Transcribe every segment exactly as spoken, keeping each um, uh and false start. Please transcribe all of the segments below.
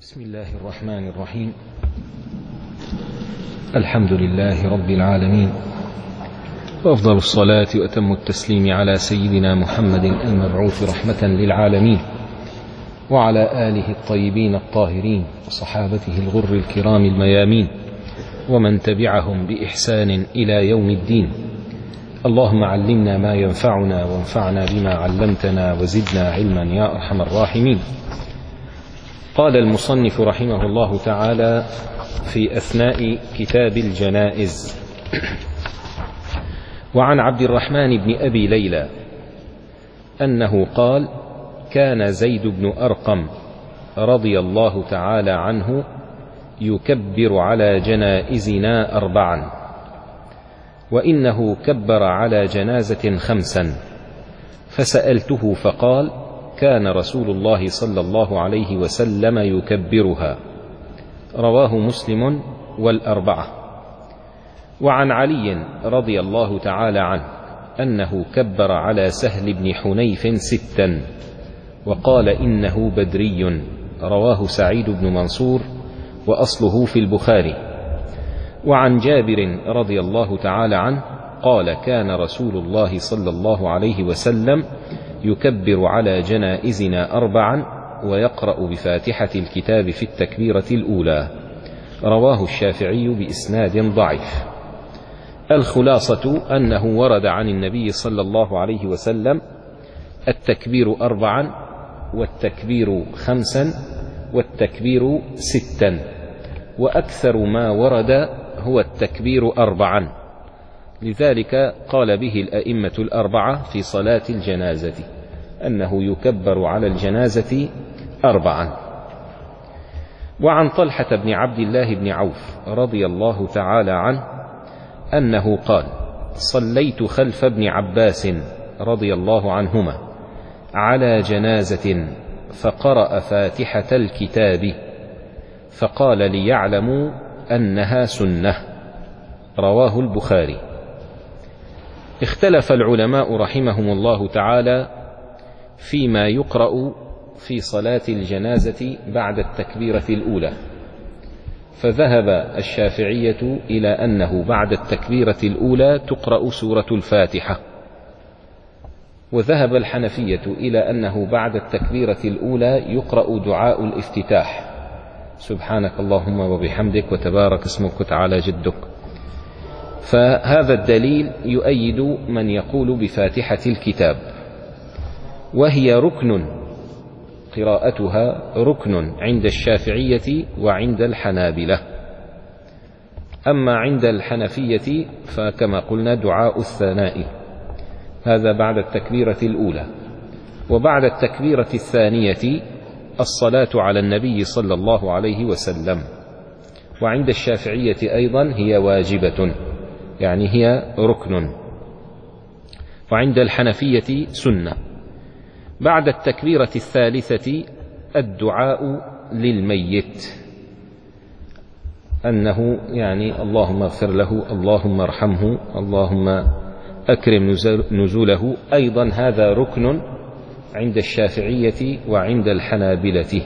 بسم الله الرحمن الرحيم. الحمد لله رب العالمين، وأفضل الصلاة وأتم التسليم على سيدنا محمد المبعوث رحمة للعالمين، وعلى آله الطيبين الطاهرين وصحابته الغر الكرام الميامين، ومن تبعهم بإحسان إلى يوم الدين. اللهم علمنا ما ينفعنا وانفعنا بما علمتنا وزدنا علما يا أرحم الراحمين. قال المصنف رحمه الله تعالى في أثناء كتاب الجنائز: وعن عبد الرحمن بن أبي ليلى أنه قال: كان زيد بن أرقم رضي الله تعالى عنه يكبر على جنائزنا أربعا، وإنه كبر على جنازة خمسا، فسألته فقال: كان رسول الله صلى الله عليه وسلم يكبرها. رواه مسلم والأربعة. وعن علي رضي الله تعالى عنه أنه كبر على سهل بن حنيف ستا، وقال إنه بدري. رواه سعيد بن منصور وأصله في البخاري. وعن جابر رضي الله تعالى عنه قال: كان رسول الله صلى الله عليه وسلم يكبر على جنائزنا أربعا، ويقرأ بفاتحة الكتاب في التكبيرة الأولى. رواه الشافعي بإسناد ضعيف. الخلاصة أنه ورد عن النبي صلى الله عليه وسلم التكبير أربعا، والتكبير خمسا، والتكبير ستا، وأكثر ما ورد هو التكبير أربعا، لذلك قال به الأئمة الأربعة في صلاة الجنازة أنه يكبر على الجنازة أربعا. وعن طلحة بن عبد الله بن عوف رضي الله تعالى عنه أنه قال: صليت خلف ابن عباس رضي الله عنهما على جنازة فقرأ فاتحة الكتاب، فقال ليعلموا أنها سنة. رواه البخاري. اختلف العلماء رحمهم الله تعالى فيما يقرأ في صلاة الجنازة بعد التكبيرة الأولى، فذهب الشافعية إلى أنه بعد التكبيرة الأولى تقرأ سورة الفاتحة، وذهب الحنفية إلى أنه بعد التكبيرة الأولى يقرأ دعاء الافتتاح: سبحانك اللهم وبحمدك وتبارك اسمك وتعالى جدك. فهذا الدليل يؤيد من يقول بفاتحة الكتاب، وهي ركن، قراءتها ركن عند الشافعية وعند الحنابلة. أما عند الحنفية فكما قلنا دعاء الثناء، هذا بعد التكبيرة الأولى. وبعد التكبيرة الثانية الصلاة على النبي صلى الله عليه وسلم. وعند الشافعية أيضا هي واجبة، يعني هي ركن. وعند الحنفية سنة. بعد التكبيرة الثالثة الدعاء للميت، أنه يعني اللهم اغفر له، اللهم ارحمه، اللهم أكرم نزوله. أيضا هذا ركن عند الشافعية وعند الحنابلة.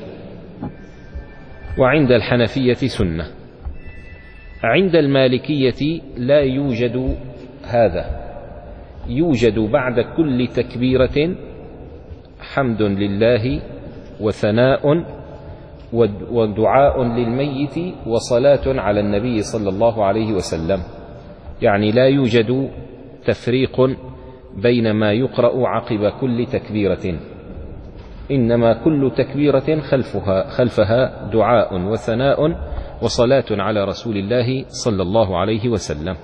وعند الحنفية سنة. عند المالكية لا يوجد هذا، يوجد بعد كل تكبيرة حمد لله وثناء ودعاء للميت وصلاة على النبي صلى الله عليه وسلم، يعني لا يوجد تفريق بين ما يقرأ عقب كل تكبيرة، إنما كل تكبيرة خلفها, خلفها دعاء وثناء وصلاة على رسول الله صلى الله عليه وسلم.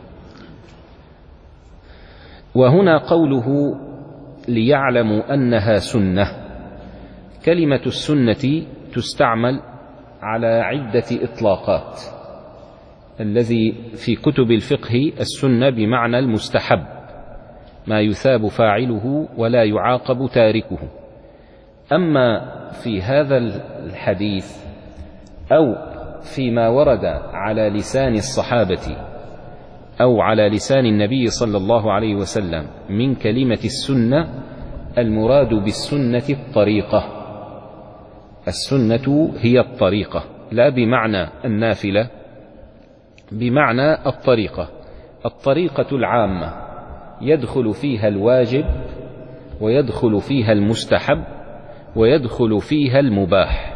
وهنا قوله ليعلموا أنها سنة، كلمة السنة تستعمل على عدة إطلاقات. الذي في كتب الفقه السنة بمعنى المستحب، ما يثاب فاعله ولا يعاقب تاركه. أما في هذا الحديث أو فيما ورد على لسان الصحابة أو على لسان النبي صلى الله عليه وسلم من كلمة السنة، المراد بالسنة الطريقة، السنة هي الطريقة، لا بمعنى النافلة، بمعنى الطريقة. الطريقة العامة يدخل فيها الواجب ويدخل فيها المستحب ويدخل فيها المباح.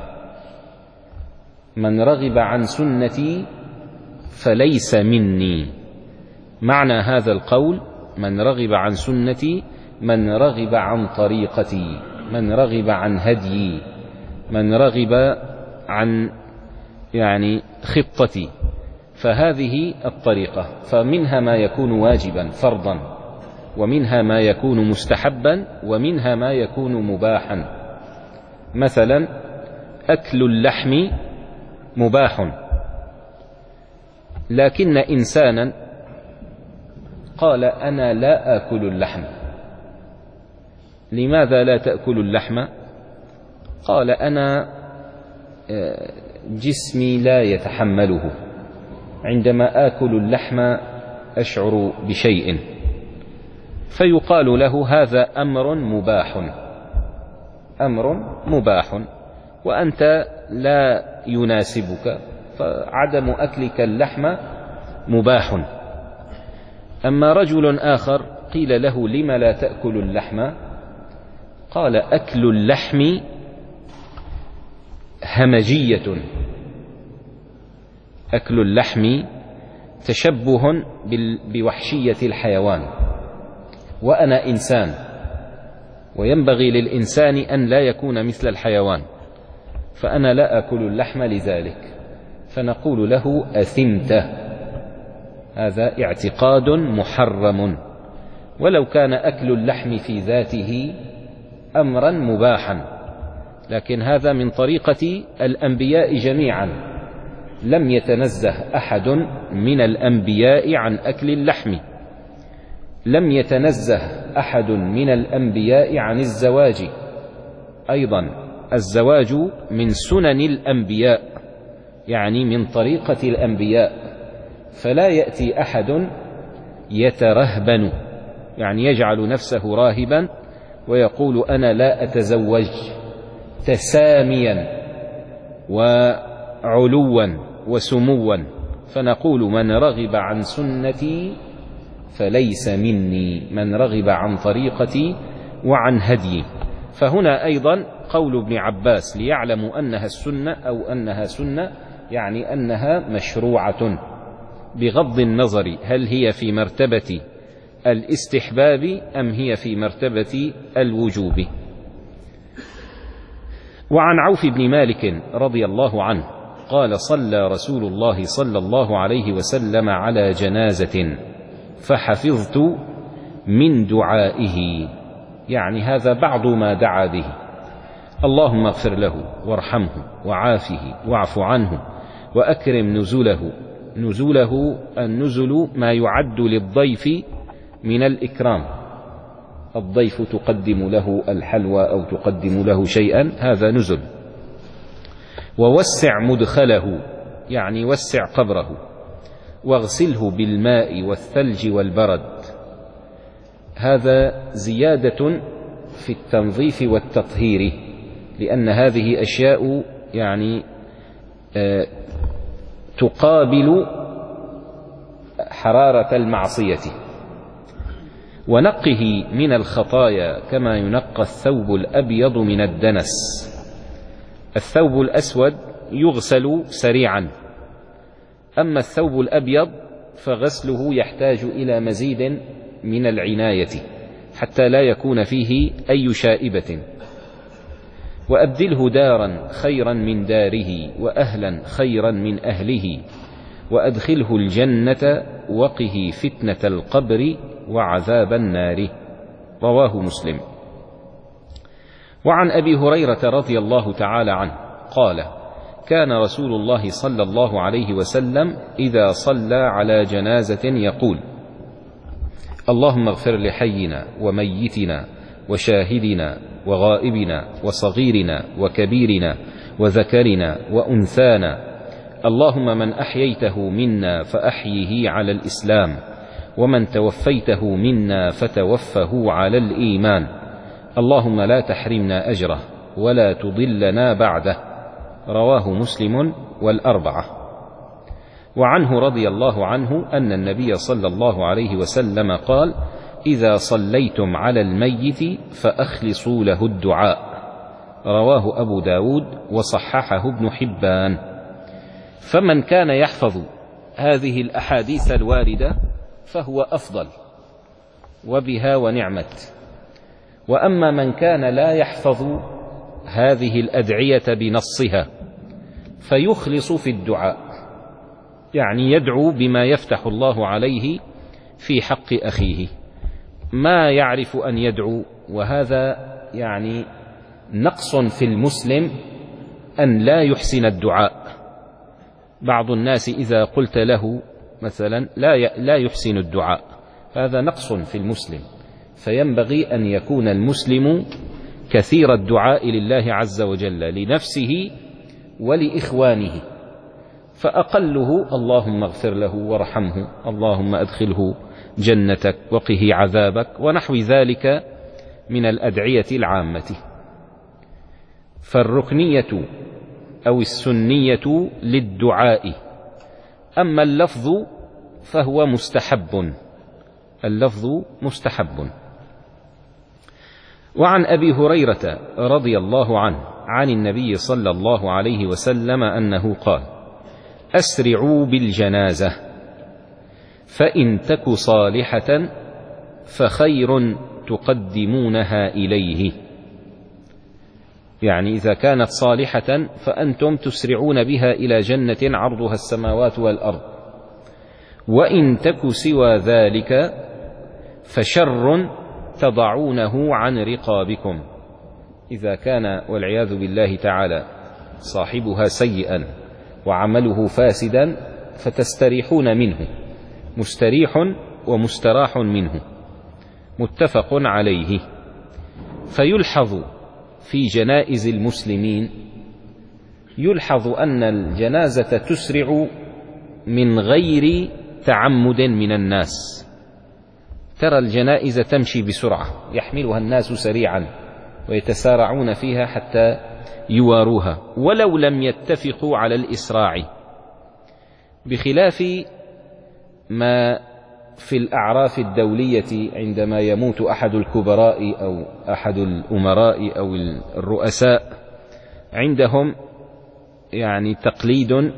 من رغب عن سنتي فليس مني. معنى هذا القول: من رغب عن سنتي، من رغب عن طريقتي، من رغب عن هديي، من رغب عن يعني خطتي. فهذه الطريقة، فمنها ما يكون واجبا فرضا، ومنها ما يكون مستحبا، ومنها ما يكون مباحا. مثلا أكل اللحم مباح، لكن إنسانا قال: أنا لا آكل اللحم. لماذا لا تأكل اللحم؟ قال: أنا جسمي لا يتحمله، عندما آكل اللحم أشعر بشيء. فيقال له: هذا أمر مباح، أمر مباح، وأنت لا يناسبك، فعدم أكلك اللحم مباح. أما رجل آخر قيل له: لم لا تأكل اللحم؟ قال: أكل اللحم همجية، أكل اللحم تشبه بوحشية الحيوان، وأنا إنسان، وينبغي للإنسان أن لا يكون مثل الحيوان، فأنا لا أكل اللحم لذلك. فنقول له: أثمت، هذا اعتقاد محرم، ولو كان أكل اللحم في ذاته أمرا مباحا، لكن هذا من طريقة الأنبياء جميعا، لم يتنزه أحد من الأنبياء عن أكل اللحم. لم يتنزه أحد من الأنبياء عن الزواج، أيضا الزواج من سنن الأنبياء، يعني من طريقة الأنبياء. فلا يأتي أحد يترهبن، يعني يجعل نفسه راهبا ويقول: أنا لا أتزوج، تساميا وعلوا وسموا. فنقول: من رغب عن سنتي فليس مني، من رغب عن طريقتي وعن هدي. فهنا أيضا قول ابن عباس: ليعلموا أنها السنة، أو أنها سنة، يعني أنها مشروعة، بغض النظر هل هي في مرتبة الاستحباب أم هي في مرتبة الوجوب. وعن عوف بن مالك رضي الله عنه قال: صلى رسول الله صلى الله عليه وسلم على جنازة فحفظت من دعائه، يعني هذا بعض ما دعا به: اللهم اغفر له وارحمه وعافه واعف عنه وأكرم نزله. نزله النزل ما يعد للضيف من الإكرام، الضيف تقدم له الحلوى أو تقدم له شيئا، هذا نزل. ووسع مدخله، يعني وسع قبره. واغسله بالماء والثلج والبرد، هذا زيادة في التنظيف والتطهير، لأن هذه أشياء يعني آه تقابل حرارة المعصية. ونقه من الخطايا كما ينقى الثوب الأبيض من الدنس. الثوب الأسود يغسل سريعا، أما الثوب الأبيض فغسله يحتاج إلى مزيد من العناية حتى لا يكون فيه أي شائبة. وأبدله دارا خيرا من داره، وأهلا خيرا من أهله، وأدخله الجنة، وقه فتنة القبر وعذاب النار. رواه مسلم. وعن أبي هريرة رضي الله تعالى عنه قال: كان رسول الله صلى الله عليه وسلم إذا صلى على جنازة يقول: اللهم اغفر لحينا وميتنا وشاهدنا وغائبنا وصغيرنا وكبيرنا وذكرنا وأنثانا، اللهم من أحييته منا فأحيه على الإسلام، ومن توفيته منا فتوفه على الإيمان، اللهم لا تحرمنا أجره ولا تضلنا بعده، رواه مسلم والأربعة. وعنه رضي الله عنه أن النبي صلى الله عليه وسلم قال: إذا صليتم على الميت فأخلصوا له الدعاء. رواه أبو داود وصححه ابن حبان. فمن كان يحفظ هذه الأحاديث الواردة فهو أفضل، وبها ونعمت. وأما من كان لا يحفظ هذه الأدعية بنصها فيخلص في الدعاء، يعني يدعو بما يفتح الله عليه في حق أخيه، ما يعرف أن يدعو، وهذا يعني نقص في المسلم أن لا يحسن الدعاء. بعض الناس إذا قلت له مثلا لا لا يحسن الدعاء، هذا نقص في المسلم، فينبغي أن يكون المسلم كثير الدعاء لله عز وجل لنفسه ولإخوانه، فأقله اللهم اغفر له وارحمه، اللهم أدخله جنتك وقه عذابك، ونحو ذلك من الأدعية العامة. فالركنية أو السنية للدعاء. أما اللفظ فهو مستحب، اللفظ مستحب. وعن أبي هريرة رضي الله عنه عن النبي صلى الله عليه وسلم أنه قال: أسرعوا بالجنازة فإن تك صالحة فخير تقدمونها إليه. يعني إذا كانت صالحة فأنتم تسرعون بها إلى جنة عرضها السماوات والأرض، وإن تك سوى ذلك فشر تضعونه عن رقابكم. إذا كان والعياذ بالله تعالى صاحبها سيئا وعمله فاسدا فتستريحون منه، مستريح ومستراح منه، متفق عليه. فيلحظ في جنائز المسلمين، يلحظ أن الجنازة تسرع من غير تعمد من الناس. ترى الجنائز تمشي بسرعة، يحملها الناس سريعا ويتسارعون فيها حتى يواروها ولو لم يتفقوا على الإسراع، بخلاف ما في الأعراف الدولية عندما يموت أحد الكبراء أو أحد الأمراء أو الرؤساء، عندهم يعني تقليد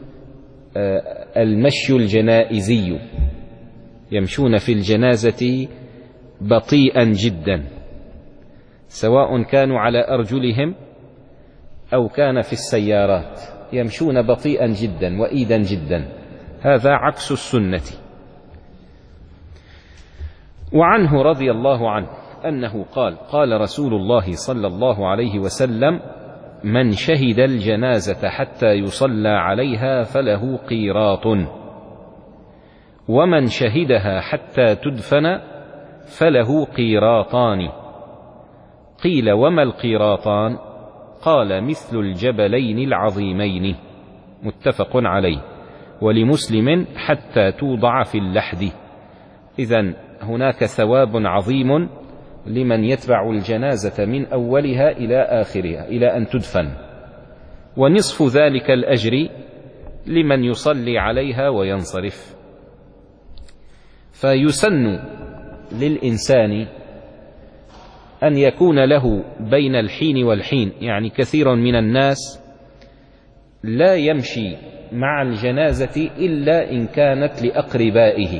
المشي الجنائزي، يمشون في الجنازة بطيئا جدا، سواء كانوا على أرجلهم أو كان في السيارات، يمشون بطيئا جدا وإيدا جدا، هذا عكس السنة. وعنه رضي الله عنه أنه قال: قال رسول الله صلى الله عليه وسلم: من شهد الجنازة حتى يصلى عليها فله قيراط، ومن شهدها حتى تدفن فله قيراطان. قيل: وما القيراطان؟ قال: مثل الجبلين العظيمين، متفق عليه. ولمسلم: حتى توضع في اللحد. إذن هناك ثواب عظيم لمن يتبع الجنازة من أولها إلى آخرها إلى أن تدفن، ونصف ذلك الأجر لمن يصلي عليها وينصرف. فيسن للإنسان أن يكون له بين الحين والحين، يعني كثير من الناس لا يمشي مع الجنازة إلا إن كانت لأقربائه،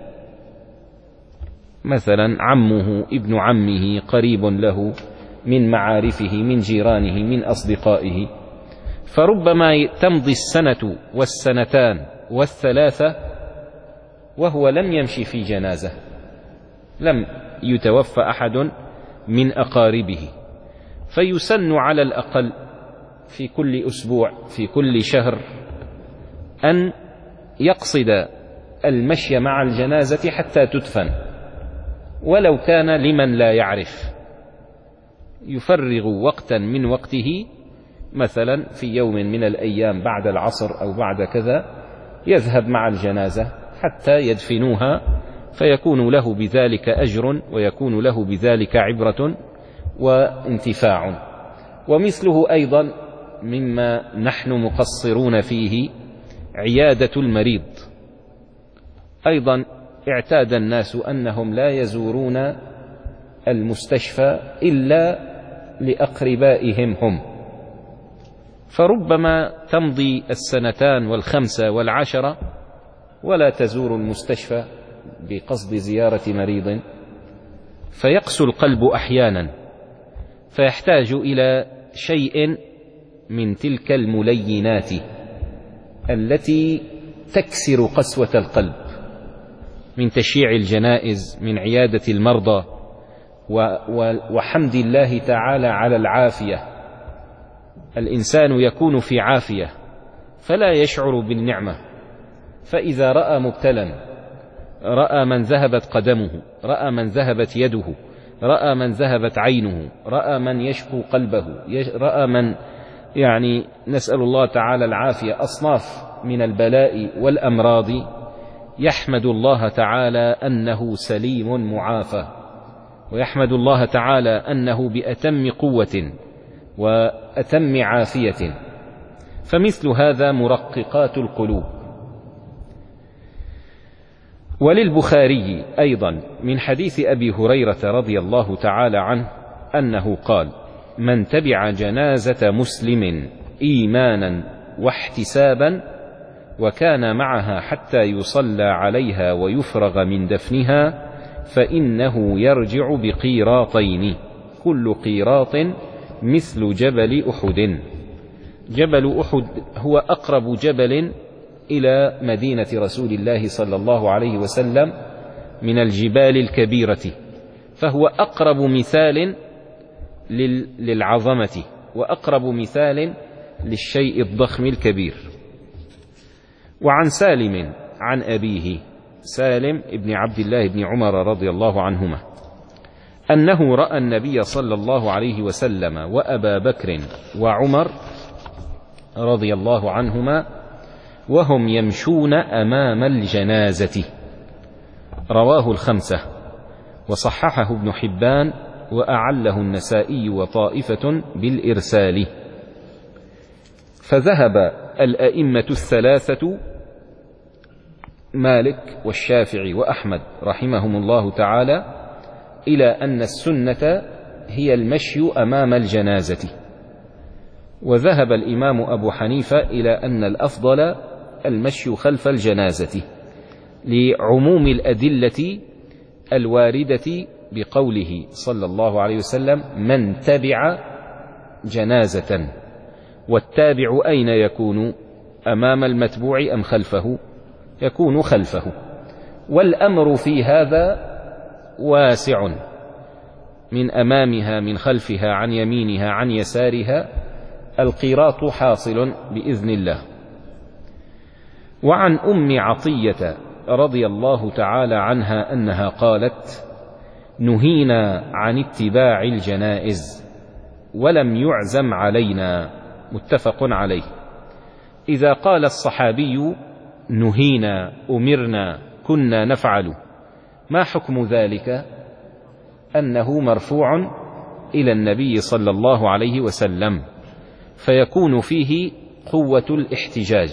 مثلا عمه، ابن عمه، قريب له من معارفه، من جيرانه، من أصدقائه، فربما تمضي السنة والسنتان والثلاثة وهو لم يمشي في جنازة، لم يتوفى أحد من أقاربه. فيسن على الأقل في كل أسبوع، في كل شهر، أن يقصد المشي مع الجنازة حتى تدفن، ولو كان لمن لا يعرف، يفرغ وقتا من وقته، مثلا في يوم من الأيام بعد العصر أو بعد كذا، يذهب مع الجنازة حتى يدفنوها، فيكون له بذلك أجر ويكون له بذلك عبرة وانتفاع. ومثله أيضا مما نحن مقصرون فيه عيادة المريض. أيضا اعتاد الناس أنهم لا يزورون المستشفى إلا لأقربائهم هم، فربما تمضي السنتان والخمسة والعشرة ولا تزور المستشفى بقصد زيارة مريض، فيقسو القلب أحيانا، فيحتاج إلى شيء من تلك الملينات التي تكسر قسوة القلب، من تشييع الجنائز، من عيادة المرضى، وحمد الله تعالى على العافية. الإنسان يكون في عافية فلا يشعر بالنعمة، فإذا رأى مبتلا، رأى من ذهبت قدمه، رأى من ذهبت يده، رأى من ذهبت عينه، رأى من يشكو قلبه، رأى من يعني نسأل الله تعالى العافية، أصناف من البلاء والأمراض، يحمد الله تعالى أنه سليم معافى، ويحمد الله تعالى أنه بأتم قوة وأتم عافية. فمثل هذا مرققات القلوب. وللبخاري أيضا من حديث أبي هريرة رضي الله تعالى عنه أنه قال: من تبع جنازة مسلم إيمانا واحتسابا وكان معها حتى يصلى عليها ويفرغ من دفنها فإنه يرجع بقيراطين، كل قيراط مثل جبل أحد. جبل أحد هو أقرب جبل إلى مدينة رسول الله صلى الله عليه وسلم من الجبال الكبيرة، فهو أقرب مثال للعظمة وأقرب مثال للشيء الضخم الكبير. وعن سالم عن أبيه سالم ابن عبد الله بن عمر رضي الله عنهما أنه رأى النبي صلى الله عليه وسلم وأبا بكر وعمر رضي الله عنهما وهم يمشون أمام الجنازة. رواه الخمسة وصححه ابن حبان وأعله النسائي وطائفة بالإرسال. فذهب الأئمة الثلاثة مالك والشافعي وأحمد رحمهم الله تعالى إلى أن السنة هي المشي أمام الجنازة، وذهب الإمام أبو حنيفة إلى أن الأفضل المشي خلف الجنازة لعموم الأدلة الواردة بقوله صلى الله عليه وسلم: من تبع جنازة. والتابع أين يكون؟ أمام المتبوع أم خلفه؟ يكون خلفه. والأمر في هذا واسع، من أمامها، من خلفها، عن يمينها، عن يسارها، القيراط حاصل بإذن الله. وعن أم عطية رضي الله تعالى عنها أنها قالت: نهينا عن اتباع الجنائز ولم يعزم علينا. متفق عليه. إذا قال الصحابي نهينا، أمرنا، كنا نفعل، ما حكم ذلك؟ أنه مرفوع إلى النبي صلى الله عليه وسلم، فيكون فيه قوة الاحتجاج.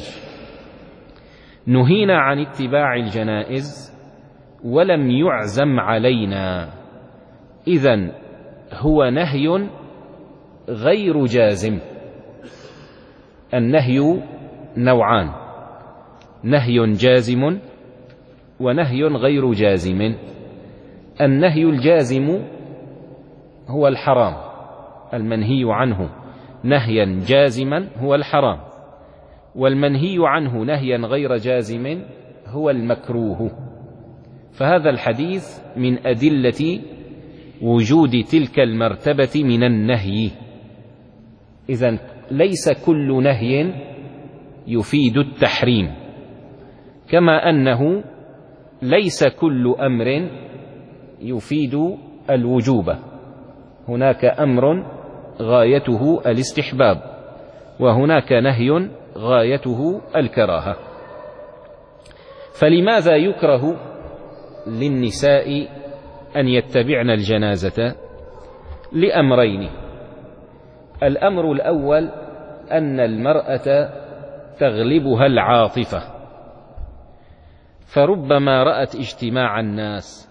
نهينا عن اتباع الجنائز ولم يعزم علينا، إذن هو نهي غير جازم. النهي نوعان: نهي جازم ونهي غير جازم. النهي الجازم هو الحرام، المنهي عنه نهيا جازما هو الحرام، والمنهي عنه نهيا غير جازم هو المكروه. فهذا الحديث من أدلة وجود تلك المرتبة من النهي. إذن ليس كل نهي يفيد التحريم، كما أنه ليس كل أمر يفيد الوجوب. هناك أمر غايته الاستحباب، وهناك نهي غايته الكراهة. فلماذا يكره للنساء أن يتبعن الجنازة؟ لأمرين: الأمر الأول أن المرأة تغلبها العاطفة، فربما رأت اجتماع الناس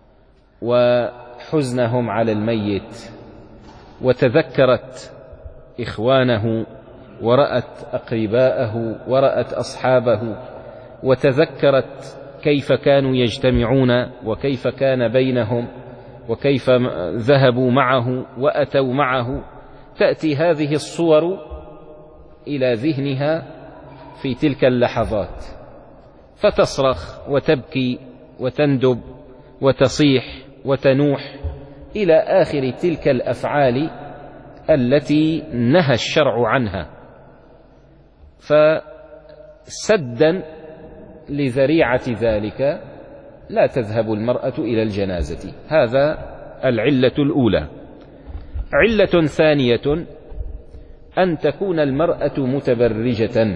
وحزنهم على الميت وتذكرت إخوانه ورأت أقرباءه ورأت أصحابه وتذكرت كيف كانوا يجتمعون وكيف كان بينهم وكيف ذهبوا معه وأتوا معه، تأتي هذه الصور إلى ذهنها في تلك اللحظات، فتصرخ وتبكي وتندب وتصيح وتنوح إلى آخر تلك الأفعال التي نهى الشرع عنها. فسدا لذريعة ذلك لا تذهب المرأة إلى الجنازة. هذا العلة الأولى. علة ثانية أن تكون المرأة متبرجة،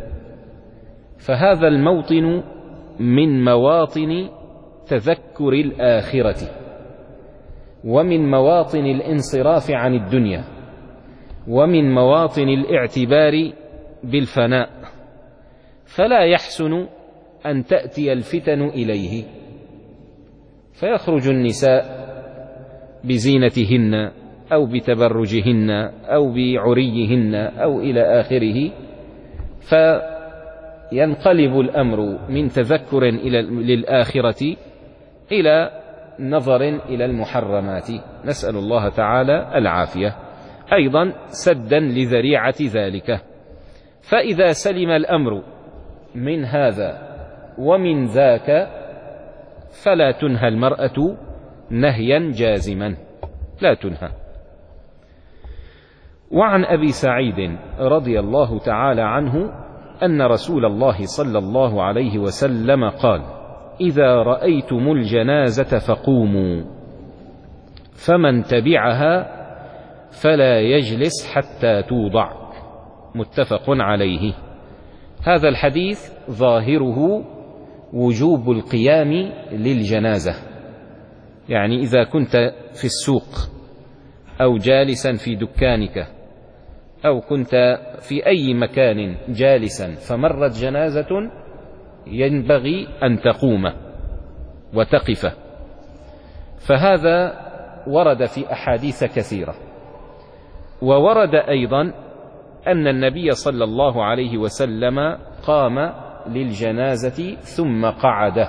فهذا الموطن من مواطن تذكر الآخرة ومن مواطن الانصراف عن الدنيا ومن مواطن الاعتبار بالفناء، فلا يحسن أن تأتي الفتن إليه، فيخرج النساء بزينتهن أو بتبرجهن أو بعريهن أو إلى آخره، فينقلب الأمر من تذكر إلى للآخرة إلى نظر إلى المحرمات، نسأل الله تعالى العافية. أيضا سدا لذريعة ذلك. فإذا سلم الأمر من هذا ومن ذاك فلا تنهى المرأة نهيا جازما، لا تنهى. وعن أبي سعيد رضي الله تعالى عنه أن رسول الله صلى الله عليه وسلم قال: إذا رأيتم الجنازة فقوموا، فمن تبعها فلا يجلس حتى توضع. متفق عليه. هذا الحديث ظاهره وجوب القيام للجنازة، يعني إذا كنت في السوق أو جالسا في دكانك أو كنت في أي مكان جالسا فمرت جنازة ينبغي أن تقوم وتقف. فهذا ورد في أحاديث كثيرة. وورد أيضا أن النبي صلى الله عليه وسلم قام للجنازة ثم قعد.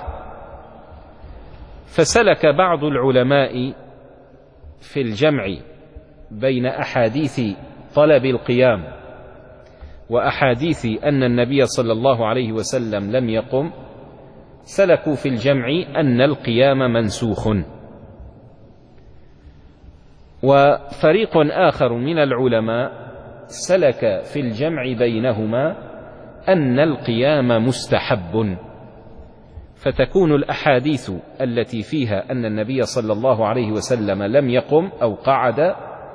فسلك بعض العلماء في الجمع بين أحاديث طلب القيام وأحاديث أن النبي صلى الله عليه وسلم لم يقم، سلكوا في الجمع أن القيام منسوخ. وفريق آخر من العلماء سلك في الجمع بينهما أن القيام مستحب، فتكون الأحاديث التي فيها أن النبي صلى الله عليه وسلم لم يقم أو قعد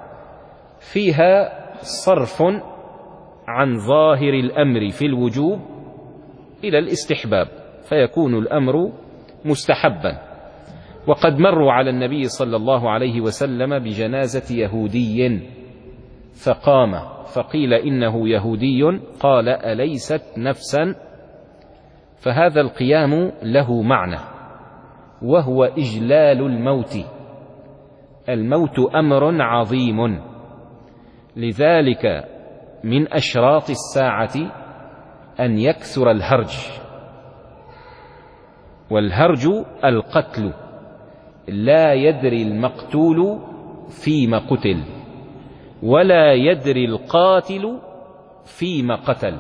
فيها صرف عن ظاهر الأمر في الوجوب إلى الاستحباب، فيكون الأمر مستحبا. وقد مروا على النبي صلى الله عليه وسلم بجنازة يهودي فقام، فقيل إنه يهودي، قال: أليست نفسا؟ فهذا القيام له معنى، وهو إجلال الموت. الموت أمر عظيم، لذلك من أشراط الساعة أن يكثر الهرج. والهرج القتل، لا يدري المقتول فيما قتل ولا يدري القاتل فيما قتل.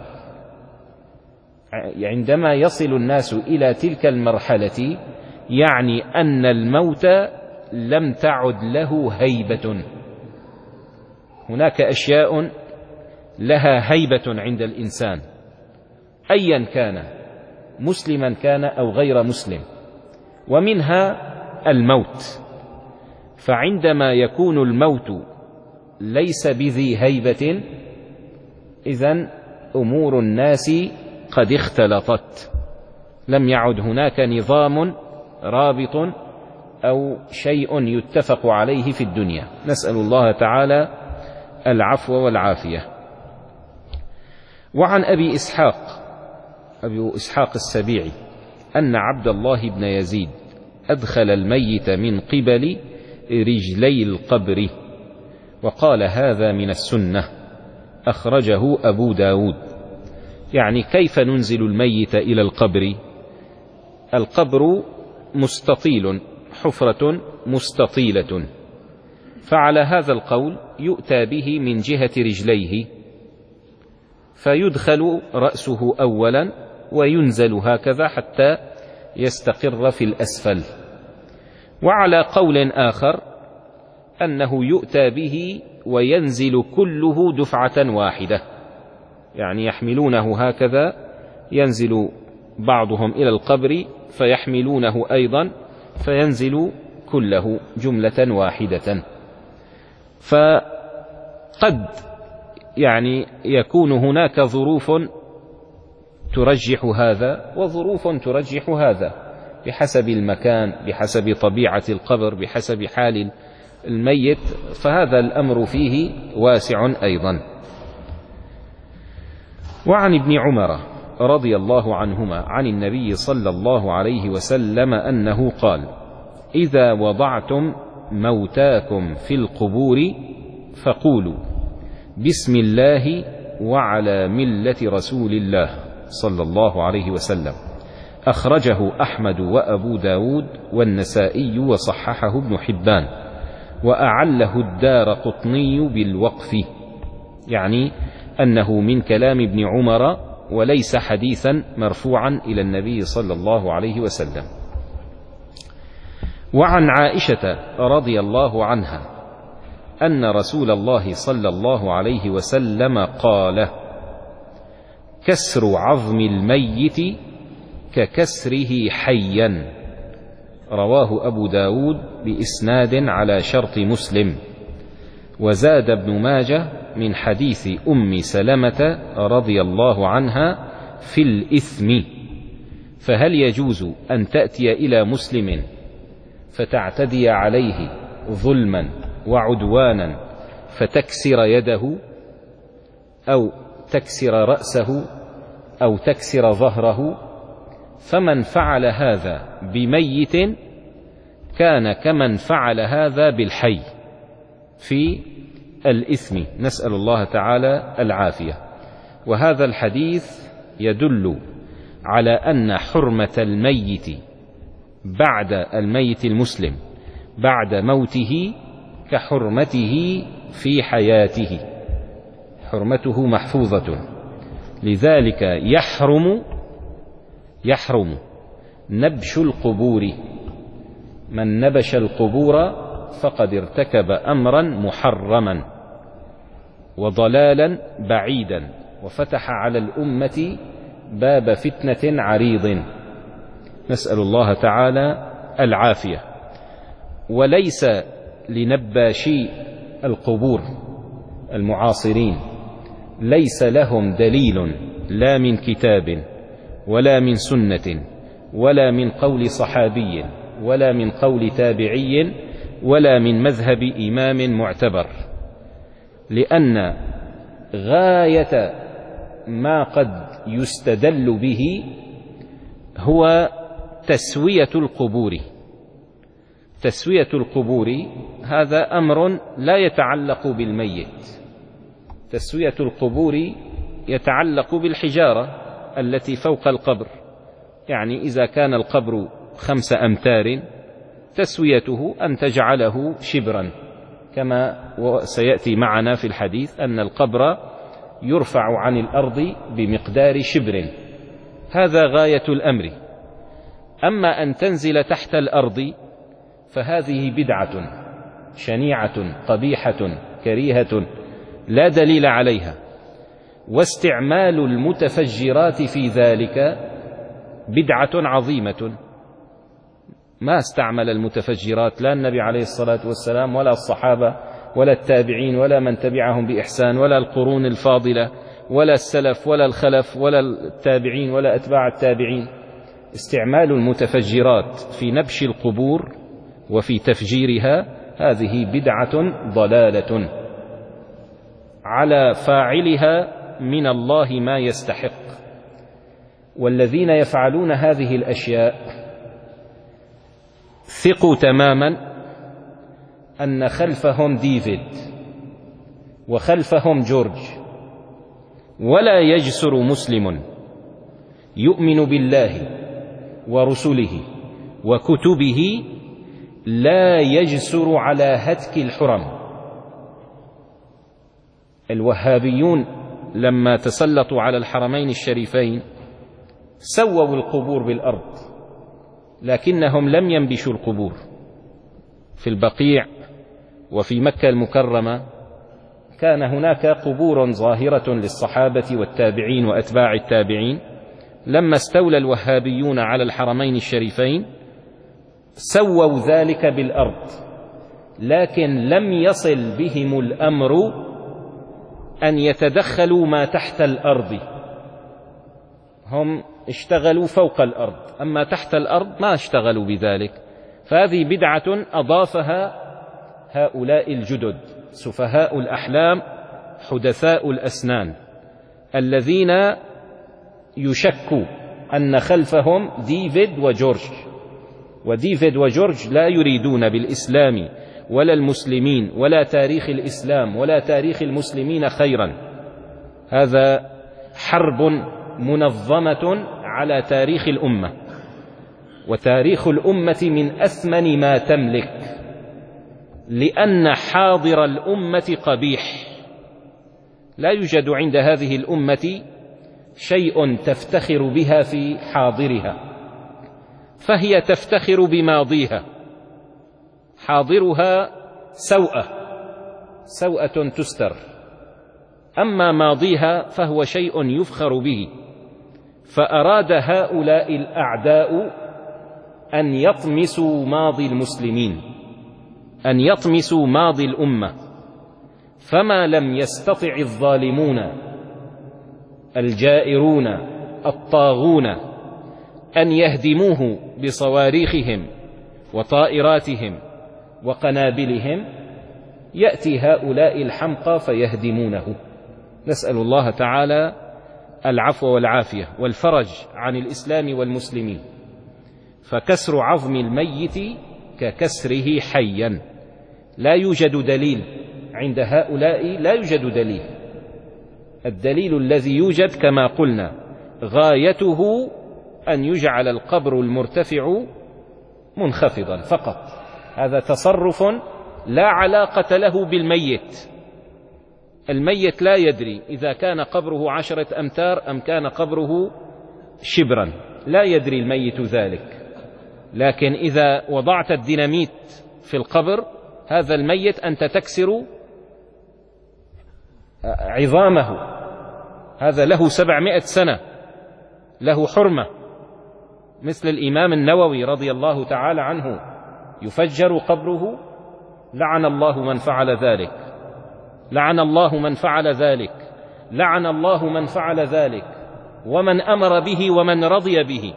عندما يصل الناس إلى تلك المرحلة يعني أن الموت لم تعد له هيبة. هناك أشياء لها هيبة عند الإنسان أيا كان، مسلما كان أو غير مسلم، ومنها الموت. فعندما يكون الموت ليس بذي هيبة، إذن أمور الناس قد اختلطت، لم يعد هناك نظام رابط أو شيء يتفق عليه في الدنيا، نسأل الله تعالى العفو والعافية. وعن أبي إسحاق أبي إسحاق السبيعي أن عبد الله بن يزيد أدخل الميت من قبل رجلي القبر وقال هذا من السنة، أخرجه أبو داود. يعني كيف ننزل الميت إلى القبر؟ القبر مستطيل، حفرة مستطيلة، فعلى هذا القول يؤتى به من جهة رجليه، فيدخل رأسه أولا وينزل هكذا حتى يستقر في الأسفل. وعلى قول آخر أنه يؤتى به وينزل كله دفعة واحدة، يعني يحملونه هكذا، ينزل بعضهم إلى القبر فيحملونه أيضا فينزل كله جملة واحدة. فقد يعني يكون هناك ظروف ترجح هذا وظروف ترجح هذا بحسب المكان، بحسب طبيعة القبر، بحسب حال الميت، فهذا الأمر فيه واسع أيضا. وعن ابن عمر رضي الله عنهما عن النبي صلى الله عليه وسلم أنه قال: إذا وضعتم موتاكم في القبور فقولوا بسم الله وعلى ملة رسول الله صلى الله عليه وسلم. أخرجه أحمد وأبو داود والنسائي وصححه ابن حبان، وأعله الدار قطني بالوقف، يعني أنه من كلام ابن عمر وليس حديثا مرفوعا إلى النبي صلى الله عليه وسلم. وعن عائشة رضي الله عنها أن رسول الله صلى الله عليه وسلم قال: كسر عظم الميت ككسره حيا. رواه أبو داود بإسناد على شرط مسلم. وزاد ابن ماجه من حديث أم سلمة رضي الله عنها في الإثم: فهل يجوز أن تأتي إلى مسلم فتعتدي عليه ظلما وعدوانا فتكسر يده أو تكسر رأسه أو تكسر ظهره؟ فمن فعل هذا بميت كان كمن فعل هذا بالحي في الإثم، نسأل الله تعالى العافية. وهذا الحديث يدل على أن حرمة الميت بعد الميت المسلم بعد موته كحرمته في حياته، حرمته محفوظة. لذلك يحرم يحرم نبش القبور، من نبش القبور فقد ارتكب أمرا محرما وضلالا بعيدا، وفتح على الأمة باب فتنة عريض، نسأل الله تعالى العافية. وليس لنباشي القبور المعاصرين ليس لهم دليل لا من كتاب ولا من سنة ولا من قول صحابي ولا من قول تابعي ولا من مذهب إمام معتبر، لأن غاية ما قد يستدل به هو تسوية القبور. تسوية القبور هذا أمر لا يتعلق بالميت، تسوية القبور يتعلق بالحجارة التي فوق القبر، يعني إذا كان القبر خمس أمتار تسويته أن تجعله شبرا، كما سيأتي معنا في الحديث أن القبر يرفع عن الأرض بمقدار شبر، هذا غاية الأمر. أما أن تنزل تحت الأرض فهذه بدعة شنيعة قبيحة كريهة لا دليل عليها، واستعمال المتفجرات في ذلك بدعة عظيمة. ما استعمل المتفجرات لا النبي عليه الصلاة والسلام ولا الصحابة ولا التابعين ولا من تبعهم بإحسان ولا القرون الفاضلة ولا السلف ولا الخلف ولا التابعين ولا أتباع التابعين. استعمال المتفجرات في نبش القبور وفي تفجيرها هذه بدعة ضلالة، على فاعلها من الله ما يستحق. والذين يفعلون هذه الأشياء ثقوا تماما أن خلفهم ديفيد وخلفهم جورج، ولا يجسر مسلم يؤمن بالله ورسله وكتبه لا يجسر على هتك الحرم. الوهابيون لما تسلطوا على الحرمين الشريفين سووا القبور بالأرض، لكنهم لم ينبشوا القبور. في البقيع وفي مكة المكرمة كان هناك قبور ظاهرة للصحابة والتابعين وأتباع التابعين. لما استولى الوهابيون على الحرمين الشريفين سووا ذلك بالأرض، لكن لم يصل بهم الأمر أن يتدخلوا ما تحت الأرض. هم اشتغلوا فوق الأرض، أما تحت الأرض ما اشتغلوا بذلك. فهذه بدعة أضافها هؤلاء الجدد سفهاء الأحلام حدثاء الأسنان، الذين يشك أن خلفهم ديفيد وجورج، وديفيد وجورج لا يريدون بالإسلام ولا المسلمين ولا تاريخ الإسلام ولا تاريخ المسلمين خيرا. هذا حرب منظمة على تاريخ الأمة، وتاريخ الأمة من أثمن ما تملك، لأن حاضر الأمة قبيح. لا يوجد عند هذه الأمة شيء تفتخر بها في حاضرها، فهي تفتخر بماضيها. حاضرها سوءة سوءة تستر، أما ماضيها فهو شيء يفخر به. فأراد هؤلاء الأعداء أن يطمسوا ماضي المسلمين، أن يطمسوا ماضي الأمة، فما لم يستطع الظالمون الجائرون الطاغون أن يهدموه بصواريخهم وطائراتهم وقنابلهم، يأتي هؤلاء الحمقى فيهدمونه. نسأل الله تعالى العفو والعافية والفرج عن الإسلام والمسلمين. فكسر عظم الميت ككسره حيا. لا يوجد دليل عند هؤلاء، لا يوجد دليل. الدليل الذي يوجد كما قلنا غايته أن يجعل القبر المرتفع منخفضا فقط. هذا تصرف لا علاقة له بالميت. الميت لا يدري إذا كان قبره عشرة أمتار أم كان قبره شبرا، لا يدري الميت ذلك. لكن إذا وضعت الديناميت في القبر، هذا الميت أنت تكسر عظامه، هذا له سبعمائة سنة، له حرمة. مثل الإمام النووي رضي الله تعالى عنه يفجر قبره، لعن الله من فعل ذلك، لعن الله من فعل ذلك، لعن الله من فعل ذلك، ومن أمر به ومن رضي به.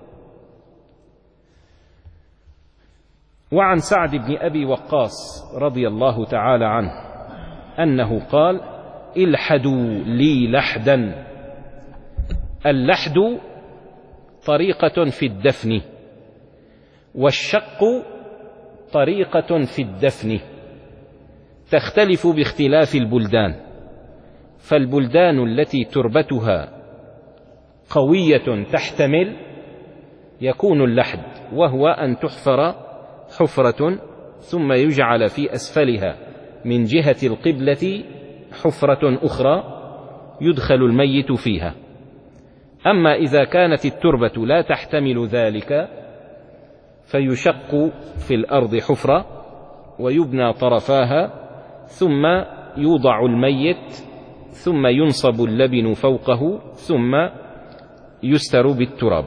وعن سعد بن أبي وقاص رضي الله تعالى عنه أنه قال: الحدوا لي لحدا. اللحد طريقة في الدفن، والشق طريقة في الدفن، تختلف باختلاف البلدان. فالبلدان التي تربتها قوية تحتمل يكون اللحد، وهو أن تحفر حفرة ثم يجعل في أسفلها من جهة القبلة حفرة أخرى يدخل الميت فيها. أما إذا كانت التربة لا تحتمل ذلك فيشق في الأرض حفرة ويبنى طرفاها، ثم يوضع الميت، ثم ينصب اللبن فوقه، ثم يستر بالتراب.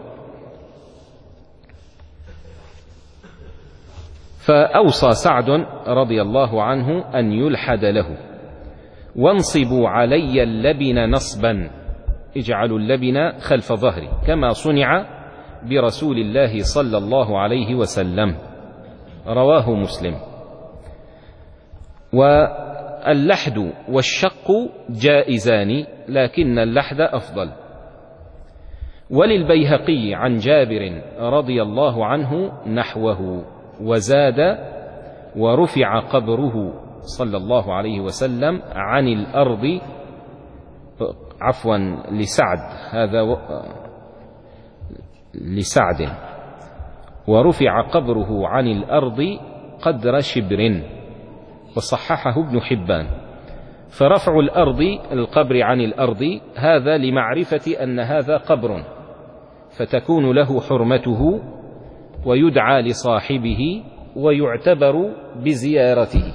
فأوصى سعد رضي الله عنه أن يلحد له: وانصبوا علي اللبن نصبا، اجعلوا اللبن خلف ظهري، كما صنع برسول الله صلى الله عليه وسلم. رواه مسلم. واللحد والشق جائزان لكن اللحد أفضل. وللبيهقي عن جابر رضي الله عنه نحوه، وزاد: ورفع قبره صلى الله عليه وسلم عن الأرض، عفوا لسعد، هذا و... لسعد، ورفع قبره عن الأرض قدر شبر، وصححه ابن حبان. فرفع الأرض القبر عن الأرض هذا لمعرفة أن هذا قبر، فتكون له حرمته ويدعى لصاحبه ويعتبر بزيارته.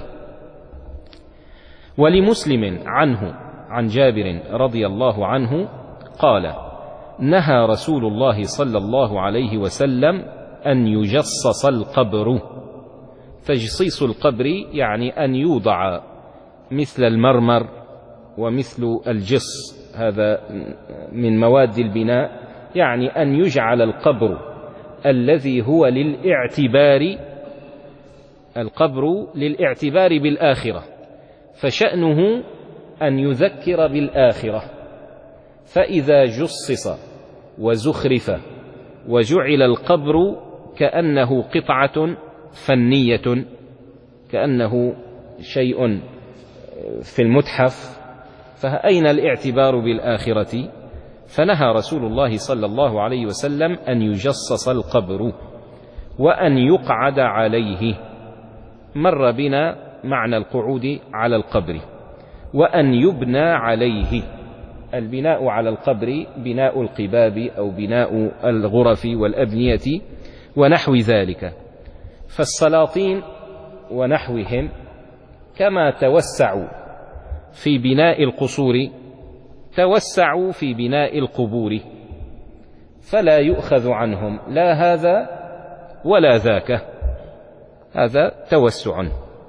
ولمسلم عنه عن جابر رضي الله عنه قال: نهى رسول الله صلى الله عليه وسلم أن يجصص القبر. تجصيص القبر يعني أن يوضع مثل المرمر ومثل الجص، هذا من مواد البناء، يعني أن يجعل القبر الذي هو للاعتبار، القبر للاعتبار بالآخرة، فشأنه أن يذكر بالآخرة. فإذا جصص وزخرف وجعل القبر كأنه قطعة فنية، كأنه شيء في المتحف، فأين الاعتبار بالآخرة؟ فنهى رسول الله صلى الله عليه وسلم أن يجصص القبر وأن يقعد عليه، مر بنا معنى القعود على القبر، وأن يبنى عليه. البناء على القبر بناء القباب أو بناء الغرف والأبنية ونحو ذلك. فالسلاطين ونحوهم كما توسعوا في بناء القصور توسعوا في بناء القبور، فلا يؤخذ عنهم لا هذا ولا ذاك، هذا توسع.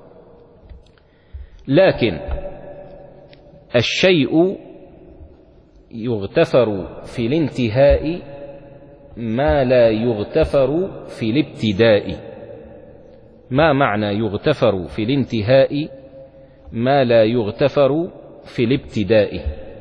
لكن الشيء يغتفر في الانتهاء ما لا يغتفر في الابتداء. ما معنى يغتفر في الانتهاء ما لا يغتفر في الابتداء؟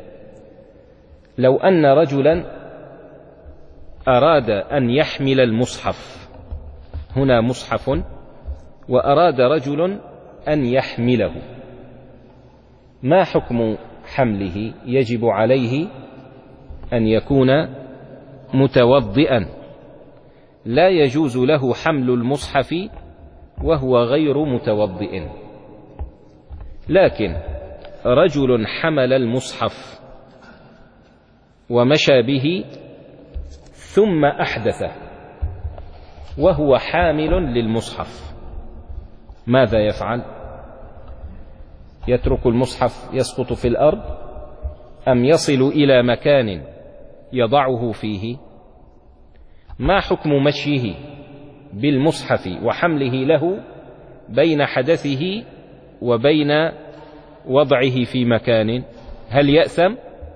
لو أن رجلا أراد أن يحمل المصحف، هنا مصحف، وأراد رجل أن يحمله، ما حكم حمله؟ يجب عليه أن يكون متوضئا، لا يجوز له حمل المصحف وهو غير متوضئ. لكن رجل حمل المصحف ومشى به ثم أحدث وهو حامل للمصحف، ماذا يفعل؟ يترك المصحف يسقط في الأرض أم يصل إلى مكان يضعه فيه؟ ما حكم مشيه بالمصحف وحمله له بين حدثه وبين وضعه في مكان؟ هل يأثم؟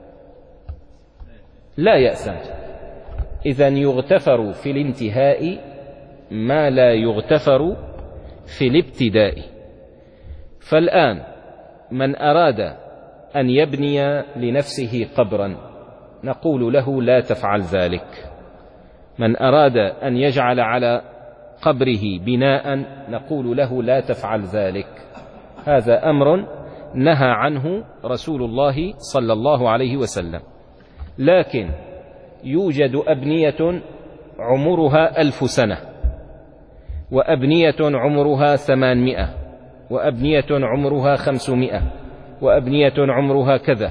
لا يأثم. إذن يغتفر في الانتهاء ما لا يغتفر في الابتداء. فالآن من أراد أن يبني لنفسه قبرا نقول له لا تفعل ذلك. من أراد أن يجعل على قبره بناء نقول له لا تفعل ذلك. هذا أمر نهى عنه رسول الله صلى الله عليه وسلم. لكن يوجد أبنية عمرها ألف سنة، وأبنية عمرها ثمانمائة، وأبنية عمرها خمسمائة، وأبنية عمرها كذا،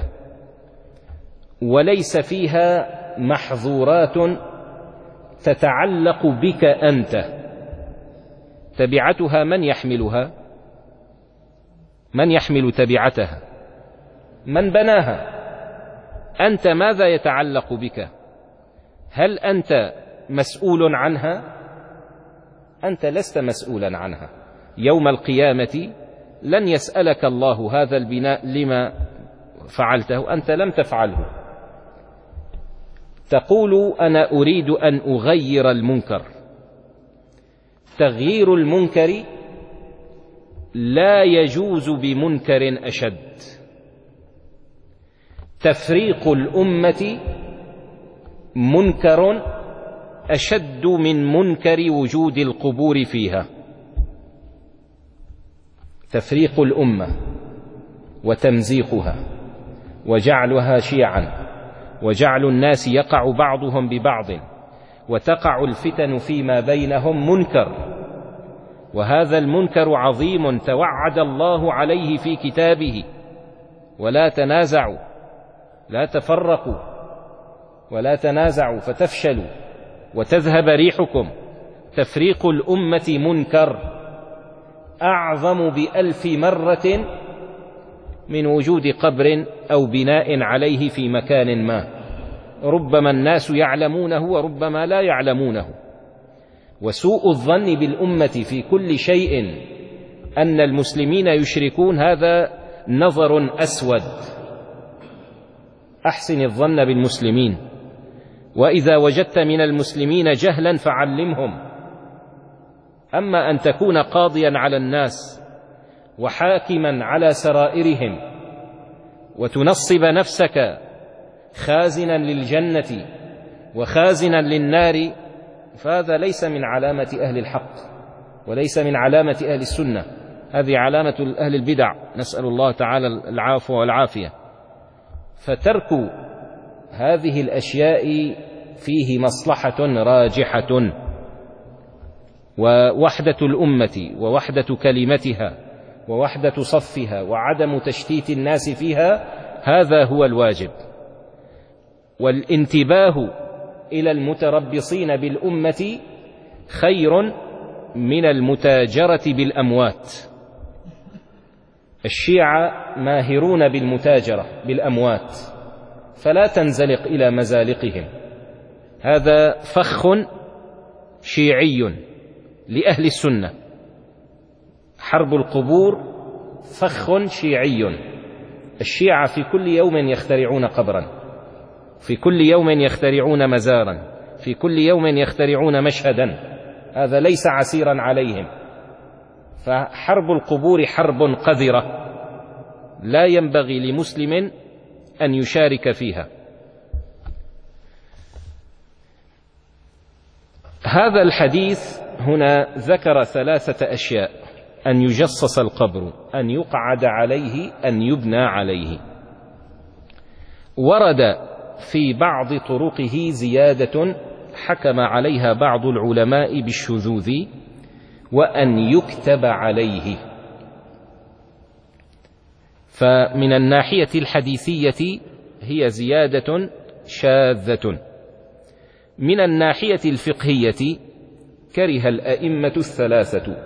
وليس فيها محظورات تتعلق بك أنت. تبعتها من يحملها؟ من يحمل تبعتها؟ من بناها؟ أنت ماذا يتعلق بك؟ هل أنت مسؤول عنها؟ أنت لست مسؤولا عنها. يوم القيامة لن يسألك الله هذا البناء لما فعلته، أنت لم تفعله. تقول أنا أريد أن أغير المنكر. تغيير المنكر لا يجوز بمنكر أشد. تفريق الأمة منكر أشد من منكر وجود القبور فيها. تفريق الأمة وتمزيقها وجعلها شيعا وجعل الناس يقع بعضهم ببعض وتقع الفتن فيما بينهم منكر، وهذا المنكر عظيم توعد الله عليه في كتابه: ولا تنازعوا، لا تفرقوا ولا تنازعوا فتفشلوا وتذهب ريحكم. تفريق الأمة منكر أعظم بألف مرة من وجود قبر أو بناء عليه في مكان ما، ربما الناس يعلمونه وربما لا يعلمونه. وسوء الظن بالأمة في كل شيء أن المسلمين يشركون هذا نظر أسود. أحسن الظن بالمسلمين، وإذا وجدت من المسلمين جهلا فعلمهم. أما أن تكون قاضيا على الناس وحاكما على سرائرهم وتنصب نفسك خازنا للجنة وخازنا للنار، فهذا ليس من علامة أهل الحق وليس من علامة أهل السنة، هذه علامة أهل البدع، نسأل الله تعالى العافو والعافية. فترك هذه الأشياء فيه مصلحة راجحة، ووحدة الأمة ووحدة كلمتها ووحدة صفها وعدم تشتيت الناس فيها، هذا هو الواجب. والانتباه إلى المتربصين بالأمة خير من المتاجرة بالأموات. الشيعة ماهرون بالمتاجرة بالأموات، فلا تنزلق إلى مزالقهم، هذا فخ شيعي لأهل السنة. حرب القبور فخ شيعي. الشيعة في كل يوم يخترعون قبرا، في كل يوم يخترعون مزارا، في كل يوم يخترعون مشهدا، هذا ليس عسيرا عليهم. فحرب القبور حرب قذرة لا ينبغي لمسلم أن يشارك فيها. هذا الحديث هنا ذكر ثلاثة أشياء: أن يجصص القبر، أن يقعد عليه، أن يبنى عليه. ورد في بعض طرقه زيادة حكم عليها بعض العلماء بالشذوذ: وأن يكتب عليه. فمن الناحية الحديثية هي زيادة شاذة. من الناحية الفقهية كره الأئمة الثلاثة